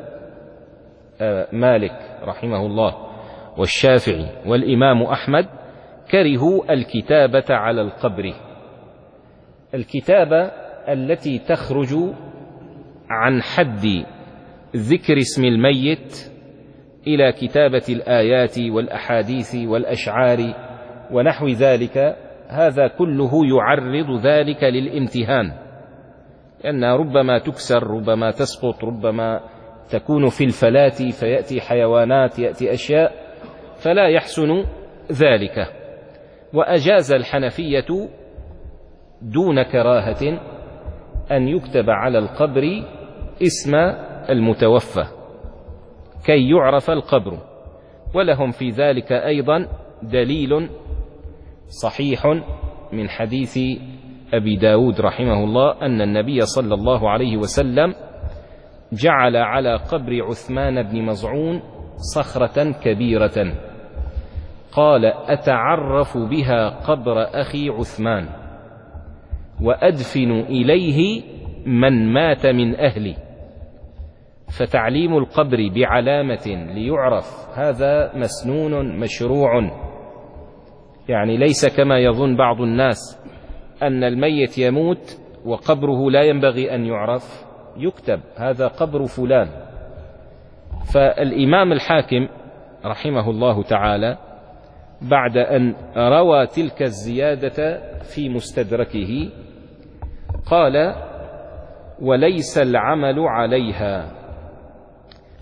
مالك رحمه الله والشافعي والإمام أحمد كرهوا الكتابة على القبر، الكتابة التي تخرج عن حد ذكر اسم الميت إلى كتابة الآيات والأحاديث والأشعار ونحو ذلك. هذا كله يعرض ذلك للامتهان، لأنها ربما تكسر، ربما تسقط، ربما تكون في الفلات فيأتي حيوانات، يأتي أشياء، فلا يحسن ذلك. وأجاز الحنفية دون كراهة أن يكتب على القبر اسم المتوفى كي يعرف القبر، ولهم في ذلك أيضا دليل صحيح من حديث أبي داود رحمه الله أن النبي صلى الله عليه وسلم جعل على قبر عثمان بن مظعون صخرة كبيرة، قال: أتعرف بها قبر أخي عثمان وأدفن إليه من مات من أهلي. فتعليم القبر بعلامة ليعرف هذا مسنون مشروع، يعني ليس كما يظن بعض الناس أن الميت يموت وقبره لا ينبغي أن يعرف، يكتب هذا قبر فلان. فالإمام الحاكم رحمه الله تعالى بعد أن روى تلك الزيادة في مستدركه قال: وليس العمل عليها،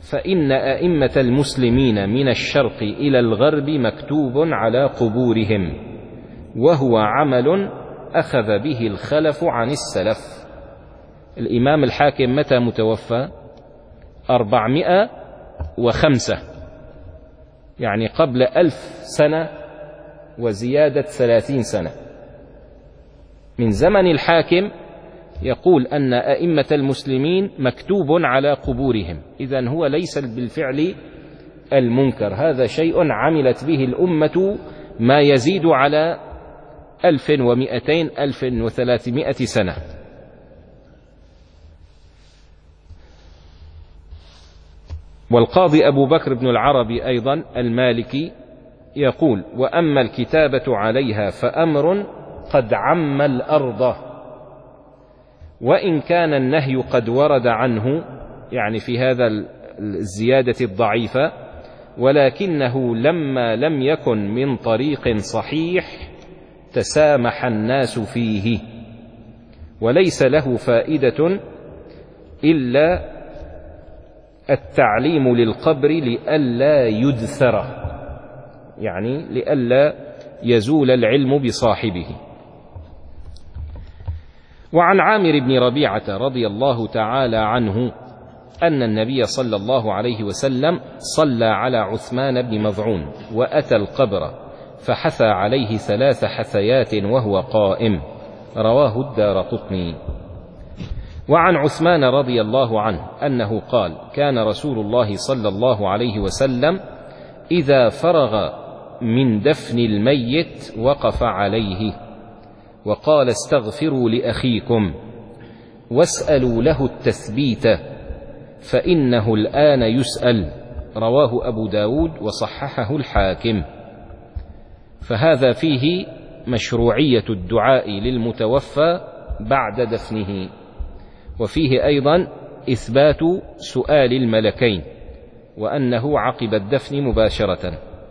فإن أئمة المسلمين من الشرق إلى الغرب مكتوب على قبورهم، وهو عمل أخذ به الخلف عن السلف. الإمام الحاكم متى متوفى؟ أربعمائة وخمسة، يعني قبل ألف سنة وزيادة ثلاثين سنة. من زمن الحاكم يقول أن أئمة المسلمين مكتوب على قبورهم، إذن هو ليس بالفعل المنكر، هذا شيء عملت به الأمة ما يزيد على ألف ومئتين ألف وثلاثمائة سنة. والقاضي أبو بكر بن العربي أيضا المالكي يقول: وأما الكتابة عليها فأمر قد عم الأرض، وإن كان النهي قد ورد عنه، يعني في هذا الزيادة الضعيفة، ولكنه لما لم يكن من طريق صحيح تسامح الناس فيه، وليس له فائدة إلا التعليم للقبر لئلا يدثر، يعني لئلا يزول العلم بصاحبه. وعن عامر بن ربيعة رضي الله تعالى عنه أن النبي صلى الله عليه وسلم صلى على عثمان بن مظعون وأتى القبر فحثى عليه ثلاث حثيات وهو قائم، رواه الدارقطني. وعن عثمان رضي الله عنه أنه قال: كان رسول الله صلى الله عليه وسلم إذا فرغ من دفن الميت وقف عليه وقال: استغفروا لأخيكم واسألوا له التثبيت فإنه الآن يسأل، رواه أبو داود وصححه الحاكم. فهذا فيه مشروعية الدعاء للمتوفى بعد دفنه، وفيه أيضا إثبات سؤال الملكين وأنه عقب الدفن مباشرة.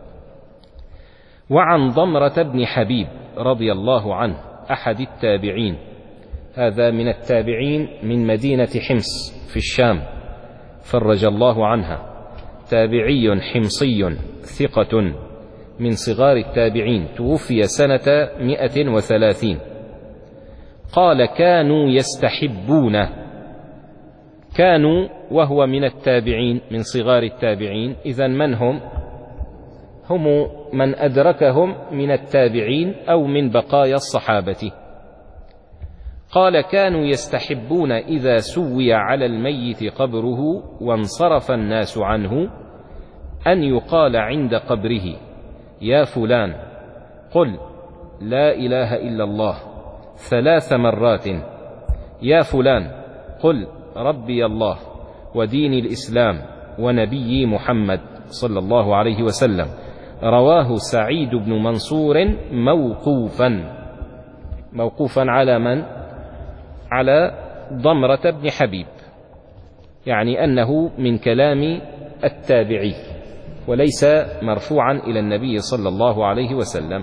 وعن ضمرة بن حبيب رضي الله عنه أحد التابعين، هذا من التابعين من مدينة حمص في الشام فرج الله عنها، تابعي حمصي ثقة من صغار التابعين، توفي سنة مئة وثلاثين. قال: كانوا يستحبون، كانوا وهو من التابعين من صغار التابعين، إذن من هم؟ هم من أدركهم من التابعين أو من بقايا الصحابة. قال: كانوا يستحبون إذا سوي على الميت قبره وانصرف الناس عنه أن يقال عند قبره: يا فلان قل لا إله إلا الله ثلاث مرات، يا فلان قل ربي الله ودين الإسلام ونبي محمد صلى الله عليه وسلم، رواه سعيد بن منصور موقوفا. موقوفا على من؟ على ضمرة بن حبيب، يعني أنه من كلام التابعي وليس مرفوعا إلى النبي صلى الله عليه وسلم.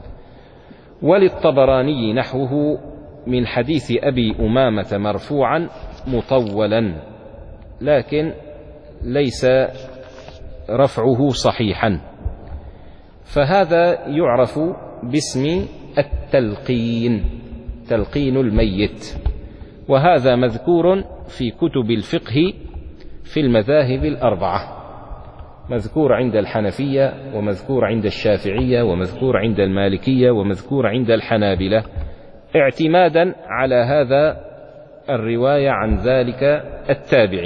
وللطبراني نحوه من حديث أبي أمامة مرفوعا مطولا، لكن ليس رفعه صحيحا، فهذا يعرف باسم التلقين، تلقين الميت، وهذا مذكور في كتب الفقه في المذاهب الأربعة، مذكور عند الحنفية ومذكور عند الشافعية ومذكور عند المالكية ومذكور عند الحنابلة، اعتمادا على هذا الرواية عن ذلك التابعي.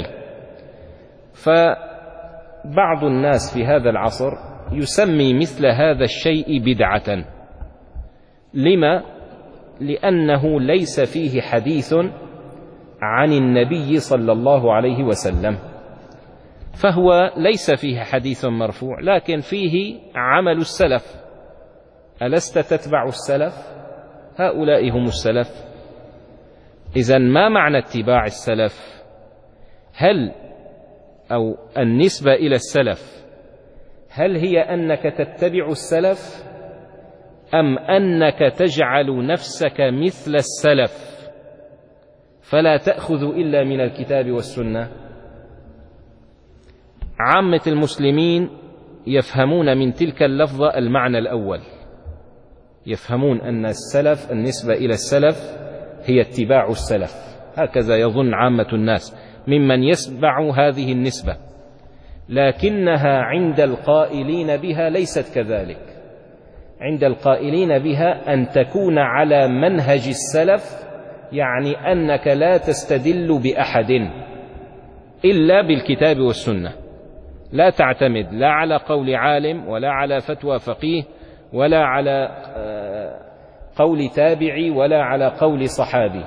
فبعض الناس في هذا العصر يسمي مثل هذا الشيء بدعة. لما؟ لأنه ليس فيه حديث عن النبي صلى الله عليه وسلم، فهو ليس فيه حديث مرفوع، لكن فيه عمل السلف. ألست تتبع السلف؟ هؤلاء هم السلف. إذن ما معنى اتباع السلف؟ هل أو النسبة إلى السلف هل هي أنك تتبع السلف أم أنك تجعل نفسك مثل السلف فلا تأخذ إلا من الكتاب والسنة؟ عامة المسلمين يفهمون من تلك اللفظة المعنى الأول، يفهمون أن السلف، النسبة إلى السلف هي اتباع السلف، هكذا يظن عامة الناس ممن يسمع هذه النسبة، لكنها عند القائلين بها ليست كذلك. عند القائلين بها أن تكون على منهج السلف، يعني أنك لا تستدل بأحد إلا بالكتاب والسنة، لا تعتمد لا على قول عالم ولا على فتوى فقيه ولا على قول تابعي ولا على قول صحابي،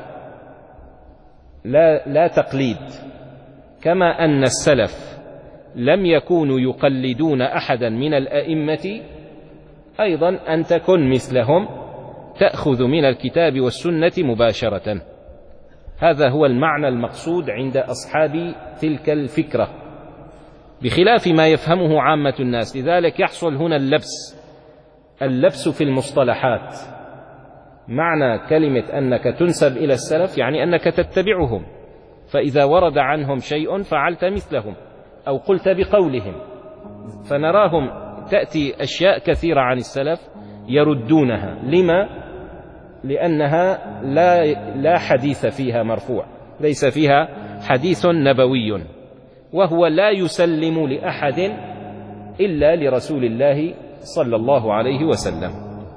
لا, لا تقليد. كما أن السلف لم يكونوا يقلدون أحدا من الأئمة، أيضا أن تكن مثلهم، تأخذ من الكتاب والسنة مباشرة. هذا هو المعنى المقصود عند أصحاب تلك الفكرة، بخلاف ما يفهمه عامة الناس. لذلك يحصل هنا اللبس اللبس في المصطلحات. معنى كلمة أنك تنسب إلى السلف يعني أنك تتبعهم، فإذا ورد عنهم شيء فعلت مثلهم أو قلت بقولهم. فنراهم تأتي أشياء كثيرة عن السلف يردونها. لما؟ لأنها لا, لا حديث فيها مرفوع، ليس فيها حديث نبوي، وهو لا يسلم لأحد إلا لرسول الله صلى الله عليه وسلم.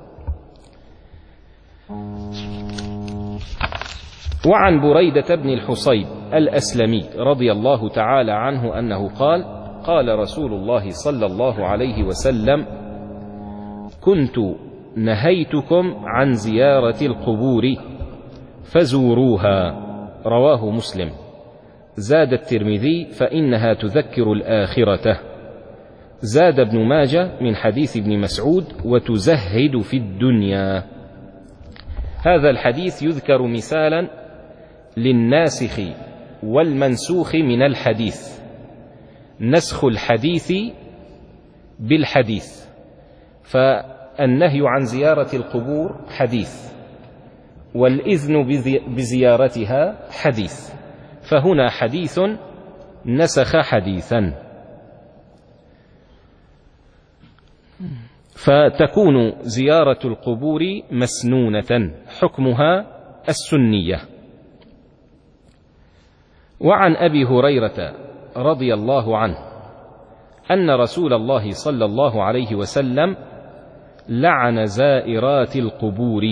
وعن بريدة بن الحصيب الأسلمي رضي الله تعالى عنه أنه قال: قال رسول الله صلى الله عليه وسلم: كنت نهيتكم عن زيارة القبور فزوروها. رواه مسلم. زاد الترمذي: فإنها تذكر الآخرة. زاد ابن ماجه من حديث ابن مسعود: وتزهد في الدنيا. هذا الحديث يذكر مثالا للناسخ والمنسوخ من الحديث. نسخ الحديث بالحديث، فالنهي عن زيارة القبور حديث، والإذن بزيارتها حديث، فهنا حديث نسخ حديثا، فتكون زيارة القبور مسنونة، حكمها السنية. وعن أبي هريرة رضي الله عنه أن رسول الله صلى الله عليه وسلم لعن زائرات القبور.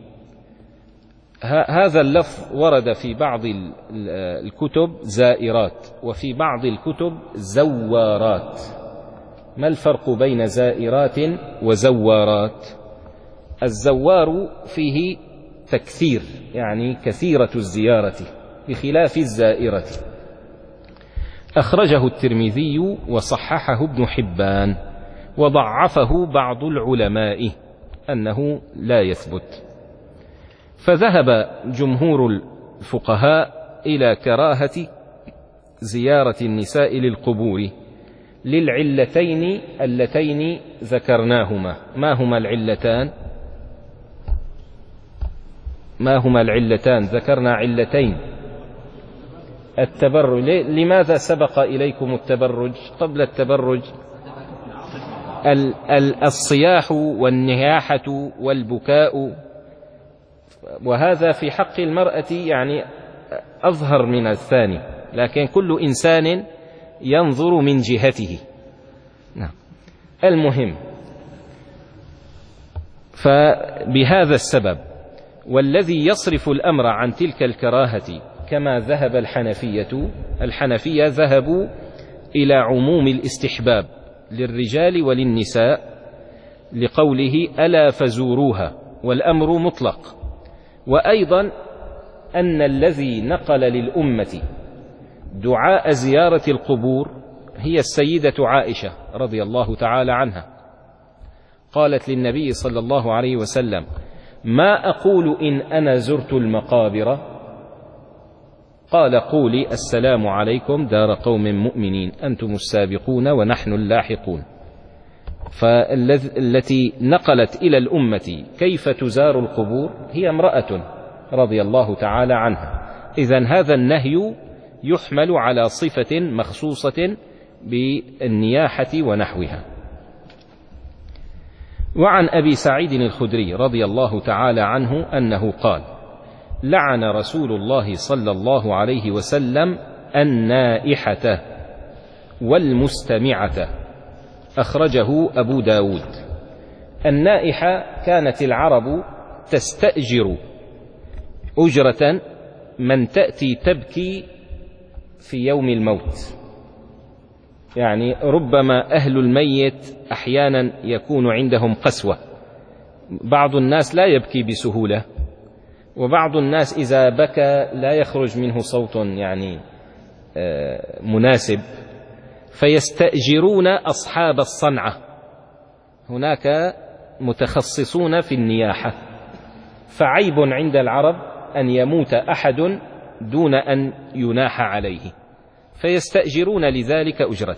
هذا اللفظ ورد في بعض الكتب زائرات، وفي بعض الكتب زوارات. ما الفرق بين زائرات وزوارات؟ الزوار فيه تكثير، يعني كثيرة الزيارة، بخلاف الزائرة. أخرجه الترمذي وصححه ابن حبان، وضعفه بعض العلماء أنه لا يثبت. فذهب جمهور الفقهاء إلى كراهة زيارة النساء للقبور للعلتين اللتين ذكرناهما. ما هما العلتان؟ ما هما العلتان؟ ذكرنا علتين. التبرج. لماذا سبق إليكم التبرج قبل التبرج؟ الصياح والنياحة والبكاء، وهذا في حق المرأة يعني أظهر من الثاني، لكن كل إنسان ينظر من جهته. نعم. المهم، فبهذا السبب والذي يصرف الأمر عن تلك الكراهة كما ذهب الحنفية. الحنفية ذهبوا إلى عموم الاستحباب للرجال وللنساء لقوله: ألا فزوروها، والأمر مطلق. وأيضا أن الذي نقل للأمة دعاء زيارة القبور هي السيدة عائشة رضي الله تعالى عنها، قالت للنبي صلى الله عليه وسلم: ما أقول إن أنا زرت المقابر؟ قال: قولي: السلام عليكم دار قوم مؤمنين، أنتم السابقون ونحن اللاحقون. فالتي نقلت إلى الأمة كيف تزار القبور هي امرأة رضي الله تعالى عنها. إذن هذا النهي يحمل على صفة مخصوصة بالنياحة ونحوها. وعن أبي سعيد الخدري رضي الله تعالى عنه أنه قال: لعن رسول الله صلى الله عليه وسلم النائحة والمستمعة، أخرجه أبو داود. النائحة كانت العرب تستأجر أجرة من تأتي تبكي في يوم الموت، يعني ربما أهل الميت أحيانا يكون عندهم قسوة، بعض الناس لا يبكي بسهولة، وبعض الناس إذا بكى لا يخرج منه صوت يعني مناسب، فيستأجرون أصحاب الصنعة، هناك متخصصون في النياحة، فعيب عند العرب أن يموت أحد دون أن يناح عليه، فيستأجرون لذلك أجرة.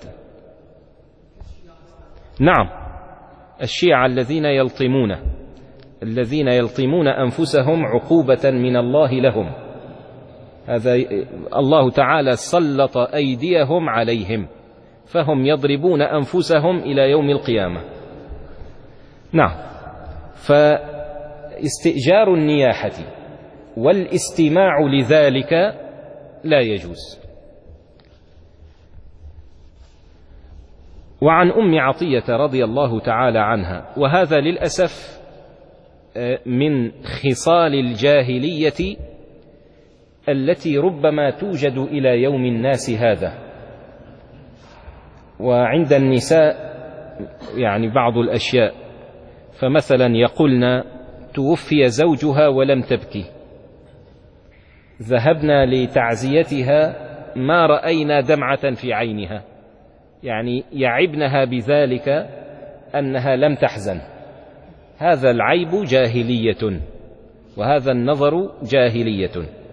نعم، الشيعة الذين يلطمون الذين يلطمون أنفسهم عقوبة من الله لهم، هذا الله تعالى سلط أيديهم عليهم، فهم يضربون أنفسهم إلى يوم القيامة. نعم، فاستئجار النياحة والاستماع لذلك لا يجوز. وعن أم عطية رضي الله تعالى عنها، وهذا للأسف من خصال الجاهلية التي ربما توجد إلى يوم الناس هذا، وعند النساء يعني بعض الأشياء، فمثلا يقولن: توفي زوجها ولم تبكي، ذهبنا لتعزيتها ما رأينا دمعة في عينها، يعني يعبنها بذلك أنها لم تحزن. هذا العيب جاهلية، وهذا النظر جاهلية.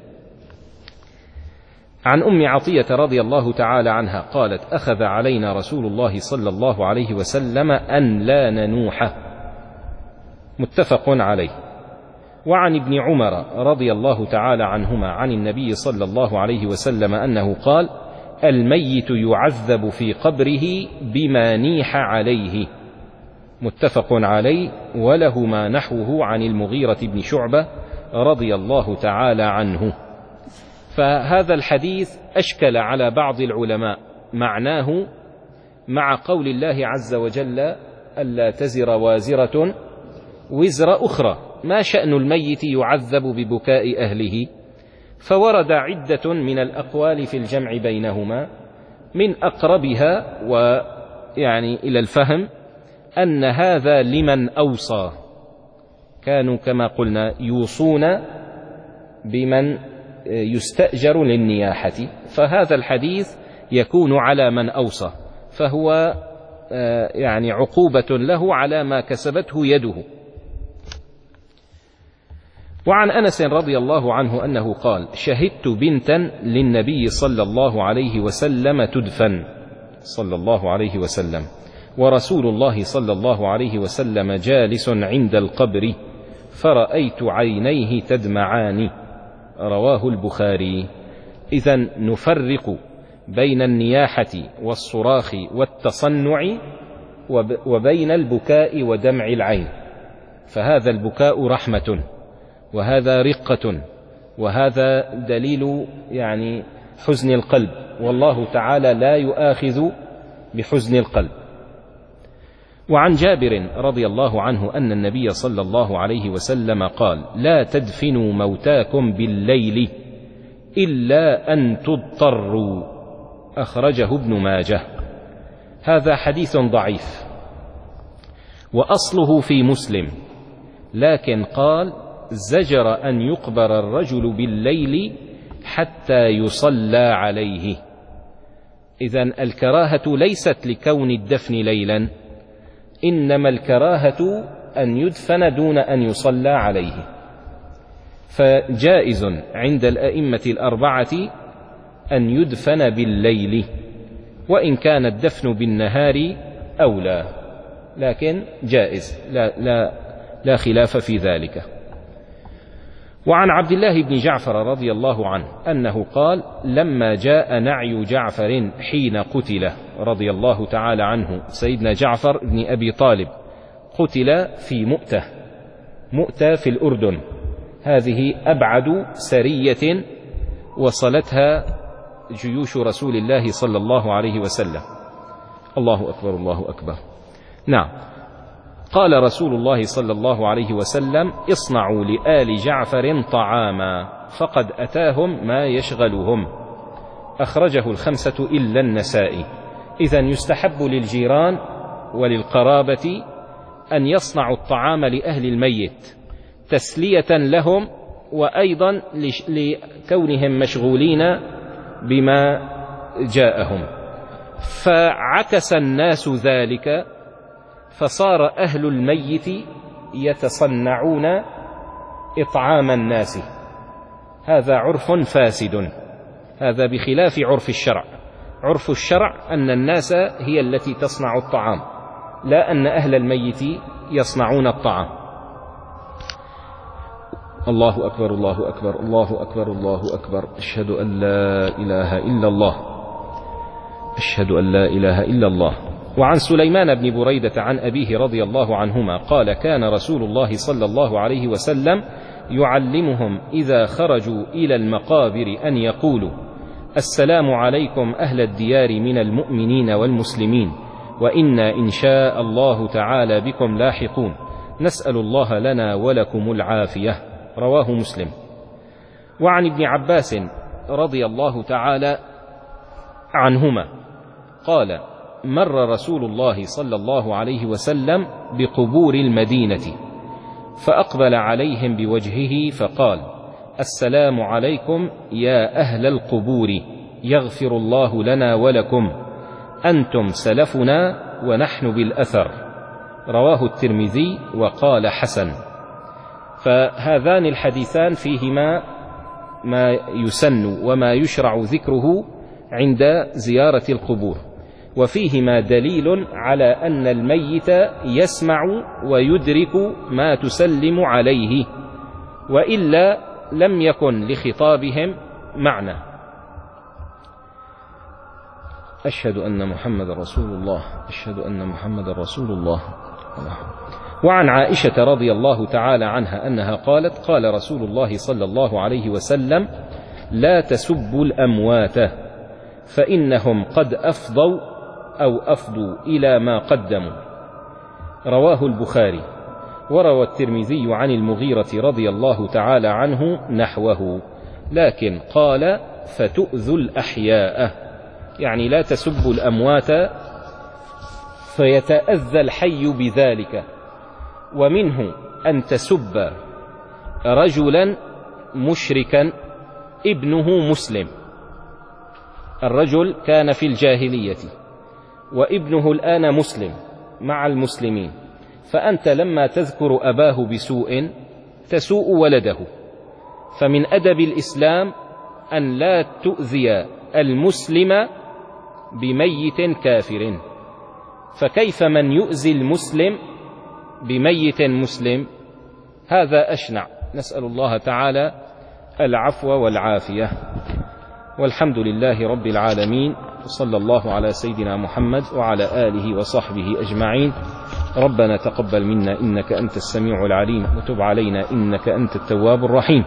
عن أم عطية رضي الله تعالى عنها قالت: أخذ علينا رسول الله صلى الله عليه وسلم أن لا ننوح، متفق عليه. وعن ابن عمر رضي الله تعالى عنهما عن النبي صلى الله عليه وسلم أنه قال: الميت يعذب في قبره بما نيح عليه، متفق عليه، وله ما نحوه عن المغيرة بن شعبة رضي الله تعالى عنه. فهذا الحديث أشكل على بعض العلماء معناه مع قول الله عز وجل: ألا تزر وازرة وزر أخرى، ما شأن الميت يعذب ببكاء أهله؟ فورد عدة من الأقوال في الجمع بينهما، من أقربها ويعني إلى الفهم أن هذا لمن أوصى، كانوا كما قلنا يوصون بمن يستأجر للنياحة، فهذا الحديث يكون على من أوصى، فهو يعني عقوبة له على ما كسبته يده. وعن أنس رضي الله عنه أنه قال: شهدت بنتا للنبي صلى الله عليه وسلم تدفن صلى الله عليه وسلم، ورسول الله صلى الله عليه وسلم جالس عند القبر، فرأيت عينيه تدمعان، رواه البخاري. إذن نفرق بين النياحة والصراخ والتصنع وبين البكاء ودمع العين، فهذا البكاء رحمة، وهذا رقة، وهذا دليل يعني حزن القلب، والله تعالى لا يؤاخذ بحزن القلب. وعن جابر رضي الله عنه أن النبي صلى الله عليه وسلم قال: لا تدفنوا موتاكم بالليل إلا أن تضطروا، أخرجه ابن ماجه. هذا حديث ضعيف وأصله في مسلم، لكن قال: زجر أن يقبر الرجل بالليل حتى يصلى عليه. إذن الكراهة ليست لكون الدفن ليلا، إنما الكراهة أن يدفن دون أن يصلى عليه. فجائز عند الأئمة الأربعة أن يدفن بالليل، وإن كان الدفن بالنهار أولى، لكن جائز، لا, لا, لا خلاف في ذلك. وعن عبد الله بن جعفر رضي الله عنه أنه قال: لما جاء نعي جعفر حين قتل رضي الله تعالى عنه، سيدنا جعفر بن أبي طالب قتل في مؤتة، مؤتة في الأردن، هذه أبعد سرية وصلتها جيوش رسول الله صلى الله عليه وسلم. الله أكبر الله أكبر. نعم، قال رسول الله صلى الله عليه وسلم: اصنعوا لآل جعفر طعاما فقد أتاهم ما يشغلهم. أخرجه الخمسة إلا النسائي. إذن يستحب للجيران وللقرابة أن يصنعوا الطعام لأهل الميت تسلية لهم، وأيضا لكونهم مشغولين بما جاءهم. فعكس الناس ذلك، فصار أهل الميت يتصنعون إطعام الناس. هذا عرف فاسد، هذا بخلاف عرف الشرع. عرف الشرع أن الناس هي التي تصنع الطعام، لا أن أهل الميت يصنعون الطعام. الله أكبر الله أكبر الله أكبر الله أكبر. أشهد أن لا إله إلا الله، أشهد أن لا إله إلا الله. وعن سليمان بن بريدة عن أبيه رضي الله عنهما قال: كان رسول الله صلى الله عليه وسلم يعلمهم إذا خرجوا إلى المقابر أن يقولوا: السلام عليكم أهل الديار من المؤمنين والمسلمين، وإنا إن شاء الله تعالى بكم لاحقون، نسأل الله لنا ولكم العافية. رواه مسلم. وعن ابن عباس رضي الله تعالى عنهما قال: مر رسول الله صلى الله عليه وسلم بقبور المدينة فأقبل عليهم بوجهه فقال: السلام عليكم يا أهل القبور، يغفر الله لنا ولكم، أنتم سلفنا ونحن بالأثر. رواه الترمذي وقال حسن. فهذان الحديثان فيهما ما يسن وما يشرع ذكره عند زيارة القبور، وفيهما دليل على أن الميت يسمع ويدرك ما تسلم عليه، وإلا لم يكن لخطابهم معنى. أشهد أن محمد رسول الله، أشهد أن محمد رسول الله. وعن عائشة رضي الله تعالى عنها أنها قالت: قال رسول الله صلى الله عليه وسلم: لا تسبوا الأموات فإنهم قد أفضوا أو أفضوا إلى ما قدموا. رواه البخاري. وروى الترمذي عن المغيرة رضي الله تعالى عنه نحوه، لكن قال: فتؤذوا الأحياء، يعني لا تسبوا الأموات فيتأذى الحي بذلك. ومنه أن تسب رجلا مشركا ابنه مسلم، الرجل كان في الجاهلية وابنه الآن مسلم مع المسلمين، فأنت لما تذكر أباه بسوء تسوء ولده. فمن أدب الإسلام أن لا تؤذي المسلم بميت كافر، فكيف من يؤذي المسلم بميت مسلم؟ هذا أشنع. نسأل الله تعالى العفو والعافية. والحمد لله رب العالمين، وصلى الله على سيدنا محمد وعلى آله وصحبه أجمعين. ربنا تقبل منا إنك أنت السميع العليم، وتب علينا إنك أنت التواب الرحيم.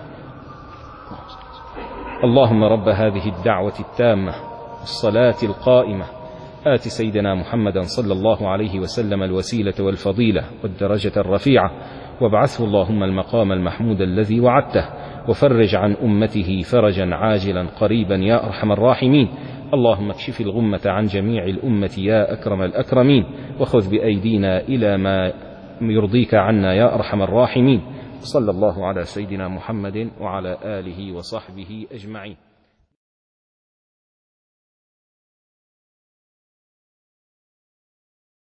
اللهم رب هذه الدعوة التامة والصلاة القائمة آت سيدنا محمدا صلى الله عليه وسلم الوسيلة والفضيلة والدرجة الرفيعة، وابعثه اللهم المقام المحمود الذي وعدته، وفرج عن أمته فرجا عاجلا قريبا يا أرحم الراحمين. اللهم اكشف الغمة عن جميع الأمة يا أكرم الأكرمين، وخذ بأيدينا إلى ما يرضيك عنا يا أرحم الراحمين. صلى الله على سيدنا محمد وعلى آله وصحبه أجمعين.